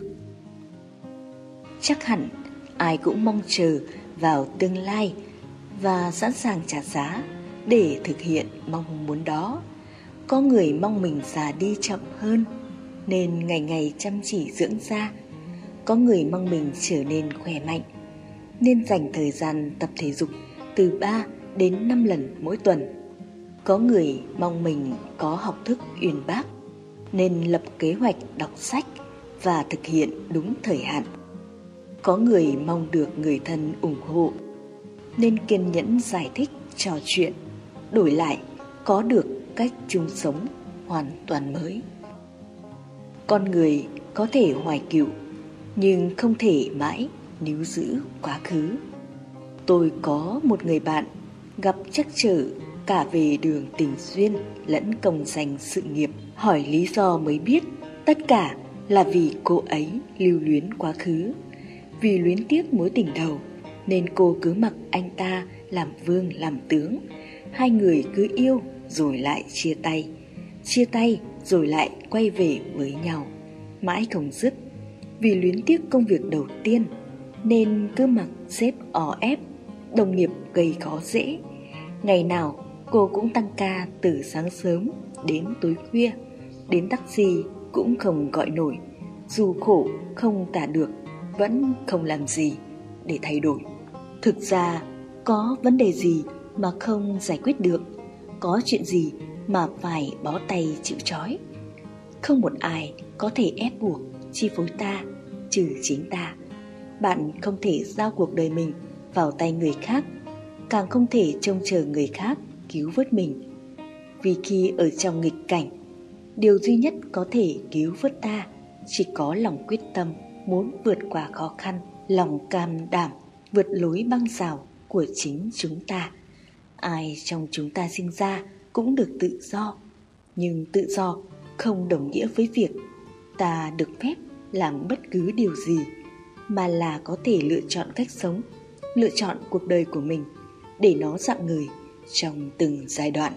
Chắc hẳn ai cũng mong chờ vào tương lai và sẵn sàng trả giá để thực hiện mong muốn đó. Có người mong mình già đi chậm hơn nên ngày ngày chăm chỉ dưỡng da. Có người mong mình trở nên khỏe mạnh nên dành thời gian tập thể dục từ ba đến năm lần mỗi tuần. Có người mong mình có học thức uyên bác nên lập kế hoạch đọc sách và thực hiện đúng thời hạn. Có người mong được người thân ủng hộ nên kiên nhẫn giải thích, trò chuyện, đổi lại có được cách chung sống hoàn toàn mới. Con người có thể hoài cựu nhưng không thể mãi níu giữ quá khứ. Tôi có một người bạn gặp trắc trở cả về đường tình duyên lẫn công danh sự nghiệp. Hỏi lý do mới biết tất cả là vì cô ấy lưu luyến quá khứ. Vì luyến tiếc mối tình đầu nên cô cứ mặc anh ta làm vương làm tướng. Hai người cứ yêu rồi lại chia tay, chia tay rồi lại quay về với nhau, mãi không dứt. Vì luyến tiếc công việc đầu tiên nên cứ mặc xếp ò ép, đồng nghiệp gây khó dễ. Ngày nào cô cũng tăng ca từ sáng sớm đến tối khuya, đến taxi cũng không gọi nổi. Dù khổ không tả được, vẫn không làm gì để thay đổi. Thực ra có vấn đề gì mà không giải quyết được, có chuyện gì mà phải bó tay chịu trói. Không một ai có thể ép buộc chi phối ta trừ chính ta. Bạn không thể giao cuộc đời mình vào tay người khác, càng không thể trông chờ người khác cứu vớt mình. Vì khi ở trong nghịch cảnh, điều duy nhất có thể cứu vớt ta chỉ có lòng quyết tâm muốn vượt qua khó khăn, lòng cam đảm vượt lối băng rào của chính chúng ta. Ai trong chúng ta sinh ra cũng được tự do, nhưng tự do không đồng nghĩa với việc ta được phép làm bất cứ điều gì, mà là có thể lựa chọn cách sống, lựa chọn cuộc đời của mình để nó rạng ngời trong từng giai đoạn.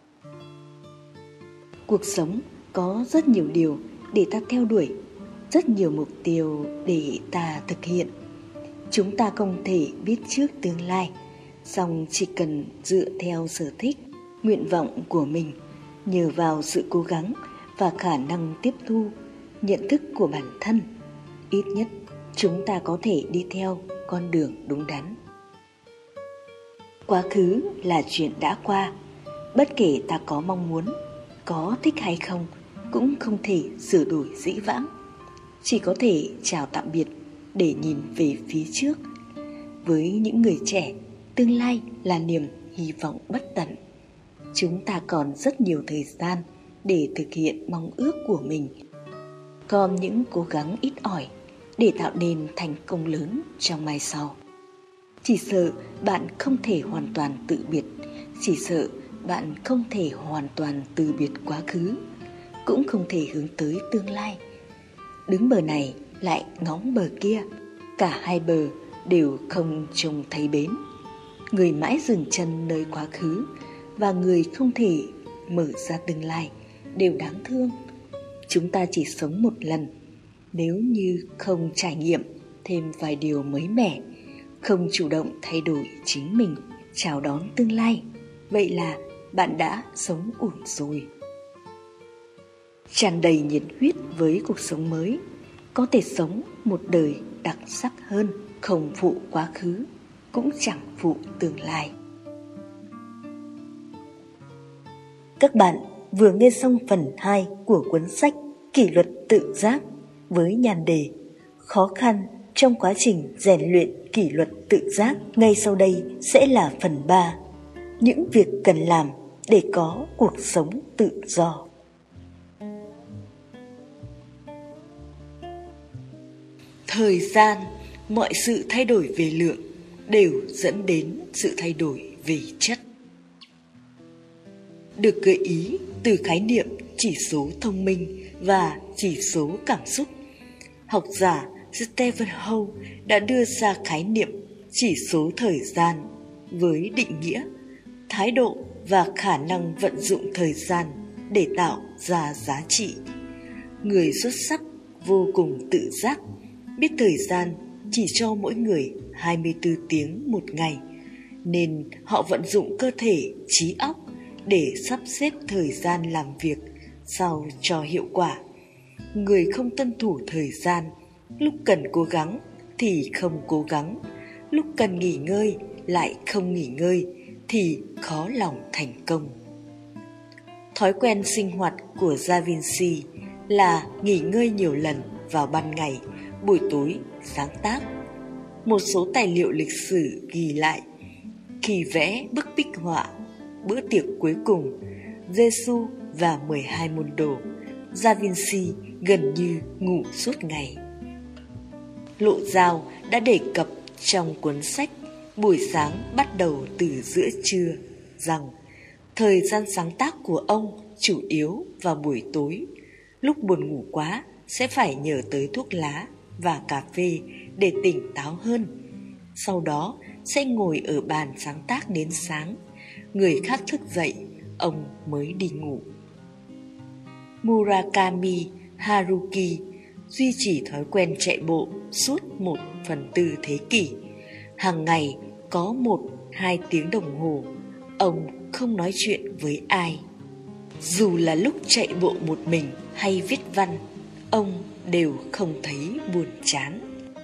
Cuộc sống có rất nhiều điều để ta theo đuổi, rất nhiều mục tiêu để ta thực hiện. Chúng ta không thể biết trước tương lai, song chỉ cần dựa theo sở thích, nguyện vọng của mình, nhờ vào sự cố gắng và khả năng tiếp thu, nhận thức của bản thân, ít nhất chúng ta có thể đi theo con đường đúng đắn. Quá khứ là chuyện đã qua, bất kể ta có mong muốn, có thích hay không, cũng không thể sửa đổi dĩ vãng. Chỉ có thể chào tạm biệt để nhìn về phía trước. Với những người trẻ, tương lai là niềm hy vọng bất tận. Chúng ta còn rất nhiều thời gian để thực hiện mong ước của mình, còn những cố gắng ít ỏi để tạo nên thành công lớn trong mai sau. Chỉ sợ bạn không thể hoàn toàn tự biệt, chỉ sợ bạn không thể hoàn toàn từ biệt quá khứ, cũng không thể hướng tới tương lai. Đứng bờ này lại ngóng bờ kia, cả hai bờ đều không trông thấy bến. Người mãi dừng chân nơi quá khứ và người không thể mở ra tương lai đều đáng thương. Chúng ta chỉ sống một lần, nếu như không trải nghiệm thêm vài điều mới mẻ, không chủ động thay đổi chính mình, chào đón tương lai, vậy là bạn đã sống ổn rồi. Tràn đầy nhiệt huyết với cuộc sống mới, có thể sống một đời đặc sắc hơn, không phụ quá khứ, cũng chẳng phụ tương lai. Các bạn vừa nghe xong phần hai của cuốn sách Kỷ luật tự giác với nhan đề Khó khăn trong quá trình rèn luyện kỷ luật tự giác. Ngay sau đây sẽ là phần ba, những việc cần làm để có cuộc sống tự do. Thời gian, mọi sự thay đổi về lượng đều dẫn đến sự thay đổi về chất. Được gợi ý từ khái niệm chỉ số thông minh và chỉ số cảm xúc, học giả Stephen Howe đã đưa ra khái niệm chỉ số thời gian với định nghĩa thái độ và khả năng vận dụng thời gian để tạo ra giá trị. Người xuất sắc vô cùng tự giác, biết thời gian chỉ cho mỗi người hai mươi tư tiếng một ngày, nên họ vận dụng cơ thể, trí óc để sắp xếp thời gian làm việc sao cho hiệu quả. Người không tuân thủ thời gian, lúc cần cố gắng thì không cố gắng, lúc cần nghỉ ngơi lại không nghỉ ngơi thì khó lòng thành công. Thói quen sinh hoạt của Da Vinci là nghỉ ngơi nhiều lần vào ban ngày, buổi tối sáng tác. Một số tài liệu lịch sử ghi lại, khi vẽ bức bích họa Bữa tiệc cuối cùng, Giêsu và mười hai môn đồ, Da Vinci gần như ngủ suốt ngày. Lộ Dao đã đề cập trong cuốn sách Buổi sáng bắt đầu từ giữa trưa rằng thời gian sáng tác của ông chủ yếu vào buổi tối. Lúc buồn ngủ quá sẽ phải nhờ tới thuốc lá và cà phê để tỉnh táo hơn. Sau đó sẽ ngồi ở bàn sáng tác đến sáng. Người khác thức dậy, ông mới đi ngủ. Murakami Haruki duy trì thói quen chạy bộ suốt một phần tư thế kỷ. Hàng ngày có một, hai tiếng đồng hồ, ông không nói chuyện với ai. Dù là lúc chạy bộ một mình hay viết văn, ông đều không thấy buồn chán.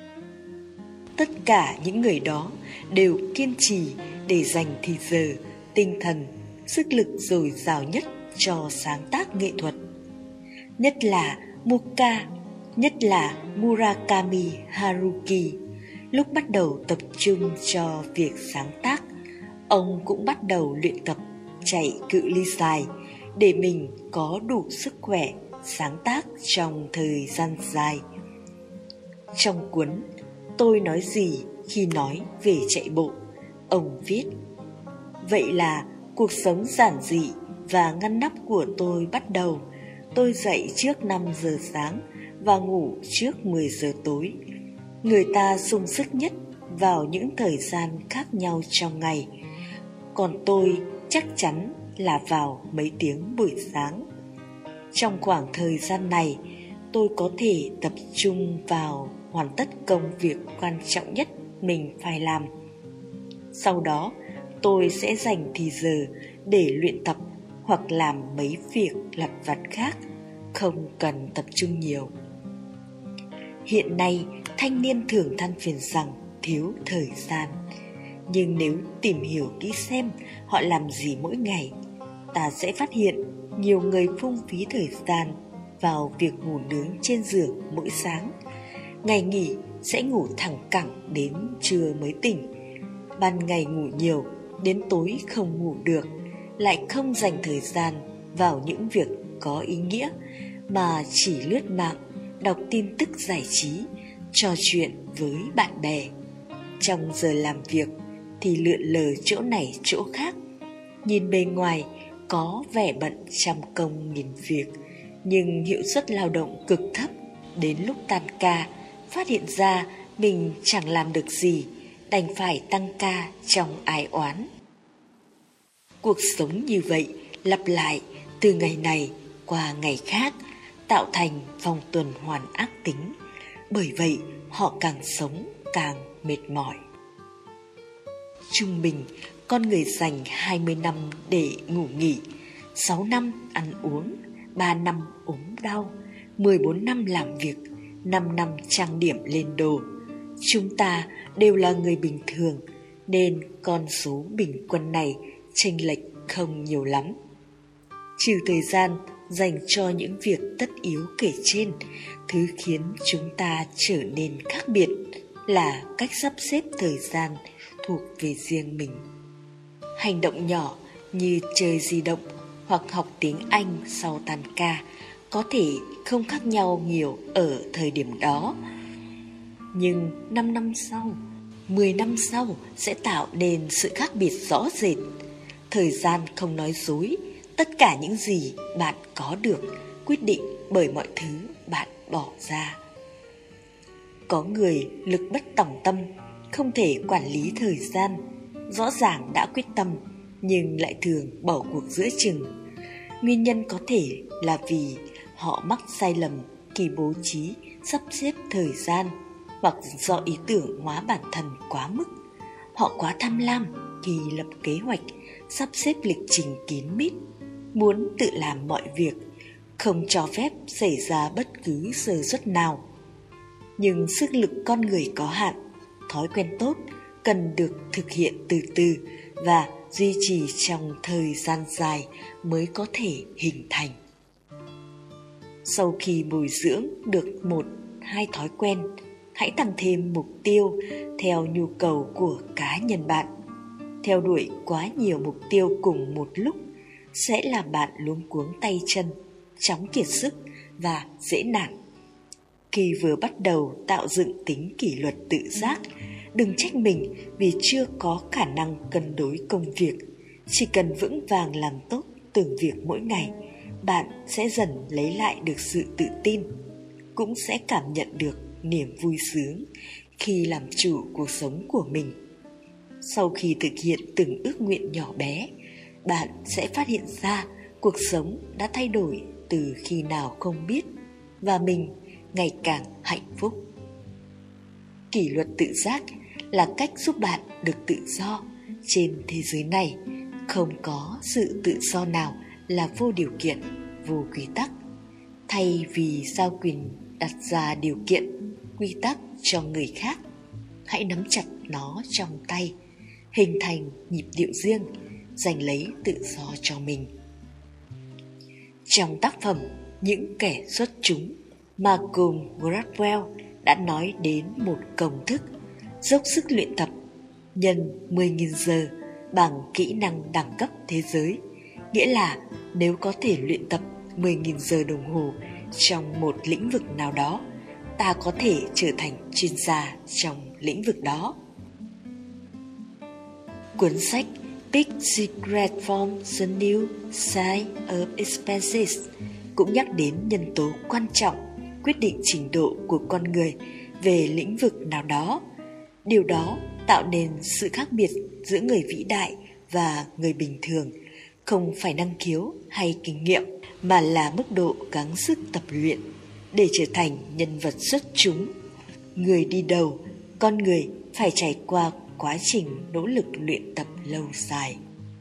Tất cả những người đó đều kiên trì để dành thời giờ, tinh thần, sức lực dồi dào nhất cho sáng tác nghệ thuật. Nhất là Muka, nhất là Murakami Haruki, lúc bắt đầu tập trung cho việc sáng tác, ông cũng bắt đầu luyện tập chạy cự ly dài để mình có đủ sức khỏe sáng tác trong thời gian dài. Trong cuốn Tôi nói gì khi nói về chạy bộ, ông viết: vậy là cuộc sống giản dị và ngăn nắp của tôi bắt đầu. Tôi dậy trước năm giờ sáng và ngủ trước mười giờ tối. Người ta sung sức nhất vào những thời gian khác nhau trong ngày, còn tôi chắc chắn là vào mấy tiếng buổi sáng. Trong khoảng thời gian này, tôi có thể tập trung vào hoàn tất công việc quan trọng nhất mình phải làm. Sau đó, tôi sẽ dành thời giờ để luyện tập hoặc làm mấy việc lặt vặt khác, không cần tập trung nhiều. Hiện nay, thanh niên thường than phiền rằng thiếu thời gian. Nhưng nếu tìm hiểu kỹ xem họ làm gì mỗi ngày, ta sẽ phát hiện nhiều người phung phí thời gian vào việc ngủ nướng trên giường mỗi sáng. Ngày nghỉ sẽ ngủ thẳng cẳng đến trưa mới tỉnh. Ban ngày ngủ nhiều, đến tối không ngủ được, lại không dành thời gian vào những việc có ý nghĩa, mà chỉ lướt mạng, đọc tin tức giải trí, trò chuyện với bạn bè. Trong giờ làm việc thì lượn lờ chỗ này chỗ khác. Nhìn bề ngoài có vẻ bận trăm công nghìn việc, nhưng hiệu suất lao động cực thấp. Đến lúc tan ca, phát hiện ra mình chẳng làm được gì, đành phải tăng ca trong ái oán. Cuộc sống như vậy lặp lại từ ngày này qua ngày khác, tạo thành vòng tuần hoàn ác tính. Bởi vậy họ càng sống càng mệt mỏi. Trung bình, con người dành hai mươi năm để ngủ nghỉ, sáu năm ăn uống, ba năm ốm đau, mười bốn năm làm việc, năm năm trang điểm lên đồ. Chúng ta đều là người bình thường, nên con số bình quân này chênh lệch không nhiều lắm. Trừ thời gian dành cho những việc tất yếu kể trên, thứ khiến chúng ta trở nên khác biệt là cách sắp xếp thời gian thuộc về riêng mình. Hành động nhỏ như chơi di động hoặc học tiếng Anh sau tan ca có thể không khác nhau nhiều ở thời điểm đó, nhưng năm năm sau, mười năm sau sẽ tạo nên sự khác biệt rõ rệt. Thời gian không nói dối, tất cả những gì bạn có được quyết định bởi mọi thứ bạn bỏ ra. Có người lực bất tòng tâm, không thể quản lý thời gian, rõ ràng đã quyết tâm nhưng lại thường bỏ cuộc giữa chừng. Nguyên nhân có thể là vì họ mắc sai lầm khi bố trí, sắp xếp thời gian, hoặc do ý tưởng hóa bản thân quá mức. Họ quá tham lam khi lập kế hoạch, sắp xếp lịch trình kín mít, muốn tự làm mọi việc, không cho phép xảy ra bất cứ sơ suất nào. Nhưng sức lực con người có hạn, thói quen tốt cần được thực hiện từ từ và duy trì trong thời gian dài mới có thể hình thành. Sau khi bồi dưỡng được một, hai thói quen, hãy tăng thêm mục tiêu theo nhu cầu của cá nhân bạn. Theo đuổi quá nhiều mục tiêu cùng một lúc sẽ làm bạn luống cuống tay chân, chóng kiệt sức và dễ nản. Khi vừa bắt đầu tạo dựng tính kỷ luật tự giác, đừng trách mình vì chưa có khả năng cân đối công việc. Chỉ cần vững vàng làm tốt từng việc mỗi ngày, bạn sẽ dần lấy lại được sự tự tin, cũng sẽ cảm nhận được niềm vui sướng khi làm chủ cuộc sống của mình. Sau khi thực hiện từng ước nguyện nhỏ bé, bạn sẽ phát hiện ra cuộc sống đã thay đổi từ khi nào không biết, và mình ngày càng hạnh phúc. Kỷ luật tự giác là cách giúp bạn được tự do. Trên thế giới này không có sự tự do nào là vô điều kiện, vô quy tắc. Thay vì giao quyền đặt ra điều kiện, quy tắc cho người khác, hãy nắm chặt nó trong tay, hình thành nhịp điệu riêng, giành lấy tự do cho mình. Trong tác phẩm Những kẻ xuất chúng, Malcolm Gladwell đã nói đến một công thức: dốc sức luyện tập nhân mười nghìn giờ bằng kỹ năng đẳng cấp thế giới. Nghĩa là nếu có thể luyện tập mười nghìn giờ đồng hồ trong một lĩnh vực nào đó, ta có thể trở thành chuyên gia trong lĩnh vực đó. Cuốn sách Big Secret from the New Side of Expenses cũng nhắc đến nhân tố quan trọng quyết định trình độ của con người về lĩnh vực nào đó. Điều đó tạo nên sự khác biệt giữa người vĩ đại và người bình thường, không phải năng khiếu hay kinh nghiệm, mà là mức độ gắng sức tập luyện để trở thành nhân vật xuất chúng. Người đi đầu, con người phải trải qua quá trình nỗ lực luyện tập lâu dài.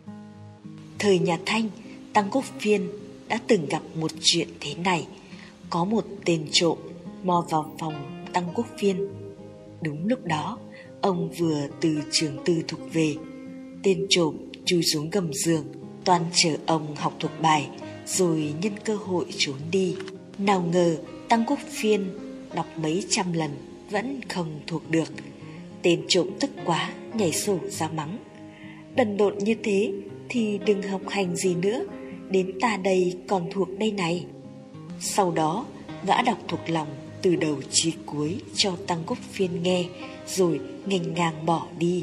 Thời nhà Thanh, Tăng Quốc Phiên đã từng gặp một chuyện thế này. Có một tên trộm mò vào phòng Tăng Quốc Phiên. Đúng lúc đó, ông vừa từ trường tư thục về. Tên trộm chui xuống gầm giường, toan chờ ông học thuộc bài, rồi nhân cơ hội trốn đi. Nào ngờ Tăng Quốc Phiên đọc mấy trăm lần vẫn không thuộc được. Tên trộm tức quá, nhảy sổ ra mắng: đần độn như thế thì đừng học hành gì nữa, đến ta đây còn thuộc đây này. Sau đó gã đọc thuộc lòng từ đầu chí cuối cho Tăng Quốc Phiên nghe, rồi nghênh ngang bỏ đi.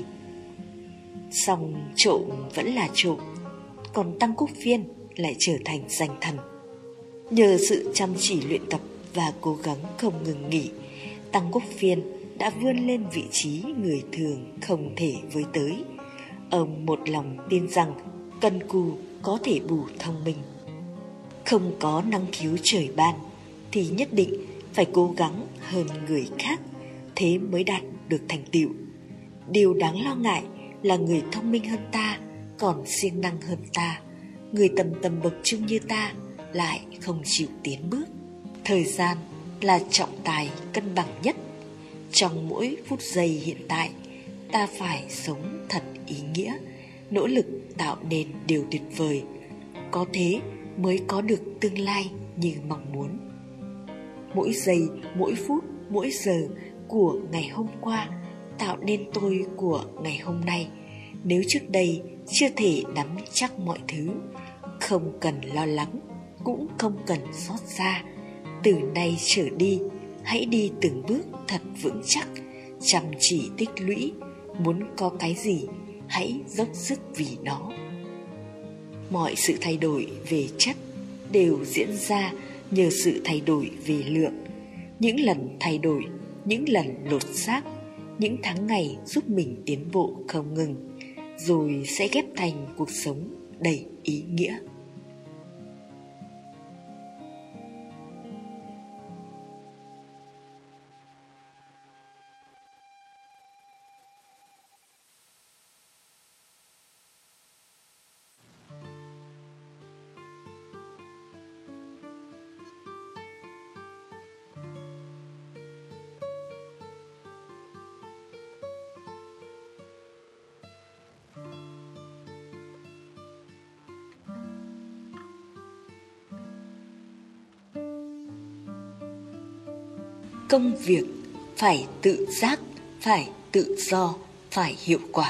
Xong trộm vẫn là trộm, còn Tăng Quốc Phiên lại trở thành danh thần. Nhờ sự chăm chỉ luyện tập và cố gắng không ngừng nghỉ, Tăng Quốc Phiên đã vươn lên vị trí người thường không thể với tới. Ông một lòng tin rằng cần cù có thể bù thông minh. Không có năng khiếu trời ban thì nhất định phải cố gắng hơn người khác, thế mới đạt được thành tựu. Điều đáng lo ngại là người thông minh hơn ta, còn siêng năng hơn ta, người tầm tầm bậc trung như ta lại không chịu tiến bước. Thời gian là trọng tài cân bằng nhất. Trong mỗi phút giây hiện tại, ta phải sống thật ý nghĩa, nỗ lực tạo nên điều tuyệt vời. Có thế mới có được tương lai như mong muốn. Mỗi giây, mỗi phút, mỗi giờ của ngày hôm qua tạo nên tôi của ngày hôm nay. Nếu trước đây chưa thể nắm chắc mọi thứ, không cần lo lắng, cũng không cần xót xa. Từ nay trở đi, hãy đi từng bước thật vững chắc, chăm chỉ tích lũy. Muốn có cái gì, hãy dốc sức vì nó. Mọi sự thay đổi về chất đều diễn ra nhờ sự thay đổi về lượng. Những lần thay đổi, những lần lột xác, những tháng ngày giúp mình tiến bộ không ngừng, rồi sẽ ghép thành cuộc sống đầy ý nghĩa. Công việc phải tự giác, phải tự do, phải hiệu quả.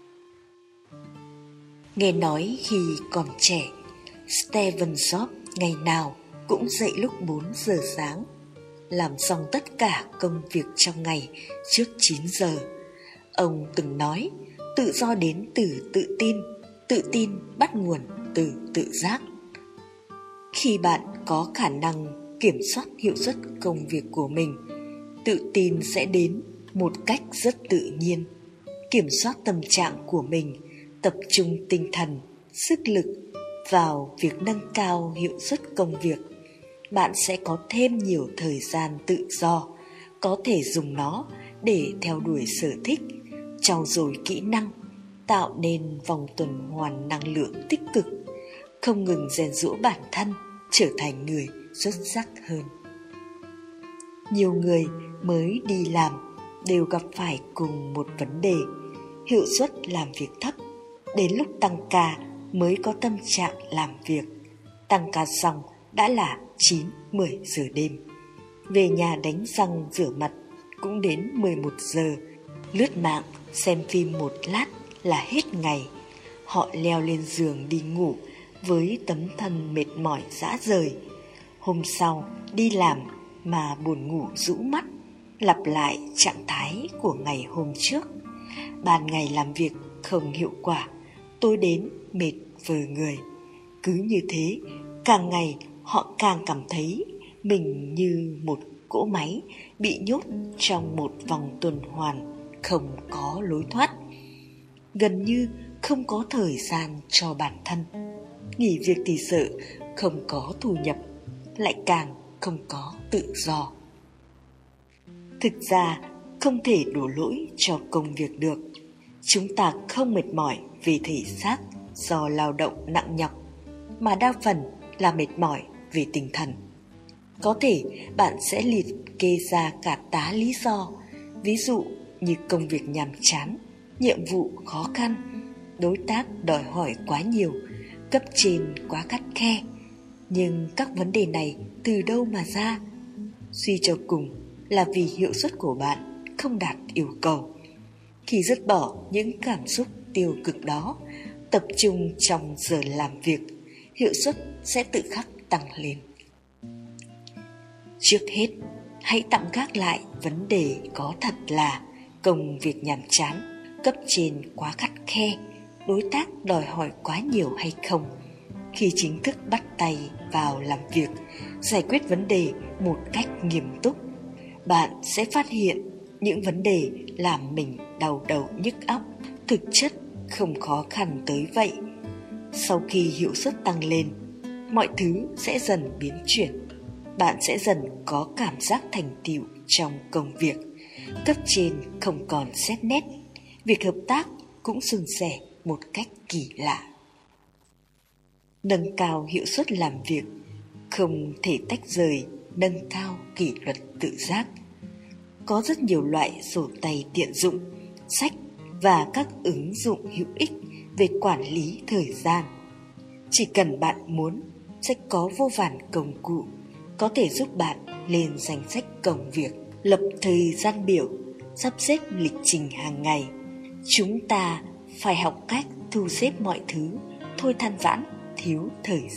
Nghe nói khi còn trẻ, Stephen Jobs ngày nào cũng dậy lúc bốn giờ sáng, làm xong tất cả công việc trong ngày trước chín giờ. Ông từng nói, tự do đến từ tự tin, tự tin bắt nguồn từ tự giác. Khi bạn có khả năng kiểm soát hiệu suất công việc của mình, tự tin sẽ đến một cách rất tự nhiên. Kiểm soát tâm trạng của mình, tập trung tinh thần, sức lực vào việc nâng cao hiệu suất công việc, bạn sẽ có thêm nhiều thời gian tự do, có thể dùng nó để theo đuổi sở thích, trau dồi kỹ năng, tạo nên vòng tuần hoàn năng lượng tích cực, không ngừng rèn giũa bản thân trở thành người xuất sắc hơn. Nhiều người mới đi làm đều gặp phải cùng một vấn đề: hiệu suất làm việc thấp, đến lúc tăng ca mới có tâm trạng làm việc. Tăng ca xong đã là chín mười giờ đêm. Về nhà đánh răng rửa mặt cũng đến mười một giờ. Lướt mạng xem phim một lát là hết ngày. Họ leo lên giường đi ngủ với tấm thân mệt mỏi rã rời. Hôm sau đi làm mà buồn ngủ rũ mắt, lặp lại trạng thái của ngày hôm trước. Ban ngày làm việc không hiệu quả, tối đến mệt vờ người. Cứ như thế, càng ngày họ càng cảm thấy mình như một cỗ máy bị nhốt trong một vòng tuần hoàn không có lối thoát. Gần như không có thời gian cho bản thân. Nghỉ việc thì sợ không có thu nhập, lại càng không có tự do. Thực ra không thể đổ lỗi cho công việc được. Chúng ta không mệt mỏi về thể xác do lao động nặng nhọc, mà đa phần là mệt mỏi về tinh thần. Có thể bạn sẽ liệt kê ra cả tá lý do, ví dụ như công việc nhàm chán, nhiệm vụ khó khăn, đối tác đòi hỏi quá nhiều, cấp trên quá khắt khe. Nhưng các vấn đề này từ đâu mà ra? Suy cho cùng là vì hiệu suất của bạn không đạt yêu cầu. Khi dứt bỏ những cảm xúc tiêu cực đó, tập trung trong giờ làm việc, hiệu suất sẽ tự khắc tăng lên. Trước hết, hãy tạm gác lại vấn đề có thật là công việc nhàm chán, cấp trên quá khắt khe, đối tác đòi hỏi quá nhiều hay không. Khi chính thức bắt tay vào làm việc, giải quyết vấn đề một cách nghiêm túc, bạn sẽ phát hiện những vấn đề làm mình đau đầu nhức óc thực chất không khó khăn tới vậy. Sau khi hiệu suất tăng lên, mọi thứ sẽ dần biến chuyển. Bạn sẽ dần có cảm giác thành tựu trong công việc. Cấp trên không còn xét nét, việc hợp tác cũng suôn sẻ một cách kỳ lạ. Nâng cao hiệu suất làm việc không thể tách rời nâng cao kỷ luật tự giác. Có rất nhiều loại sổ tay tiện dụng, sách và các ứng dụng hữu ích về quản lý thời gian. Chỉ cần bạn muốn, sẽ có vô vàn công cụ có thể giúp bạn lên danh sách công việc lập thời gian biểu, sắp xếp lịch trình hàng ngày. Chúng ta phải học cách thu xếp mọi thứ, thôi than vãn thiếu thời gian.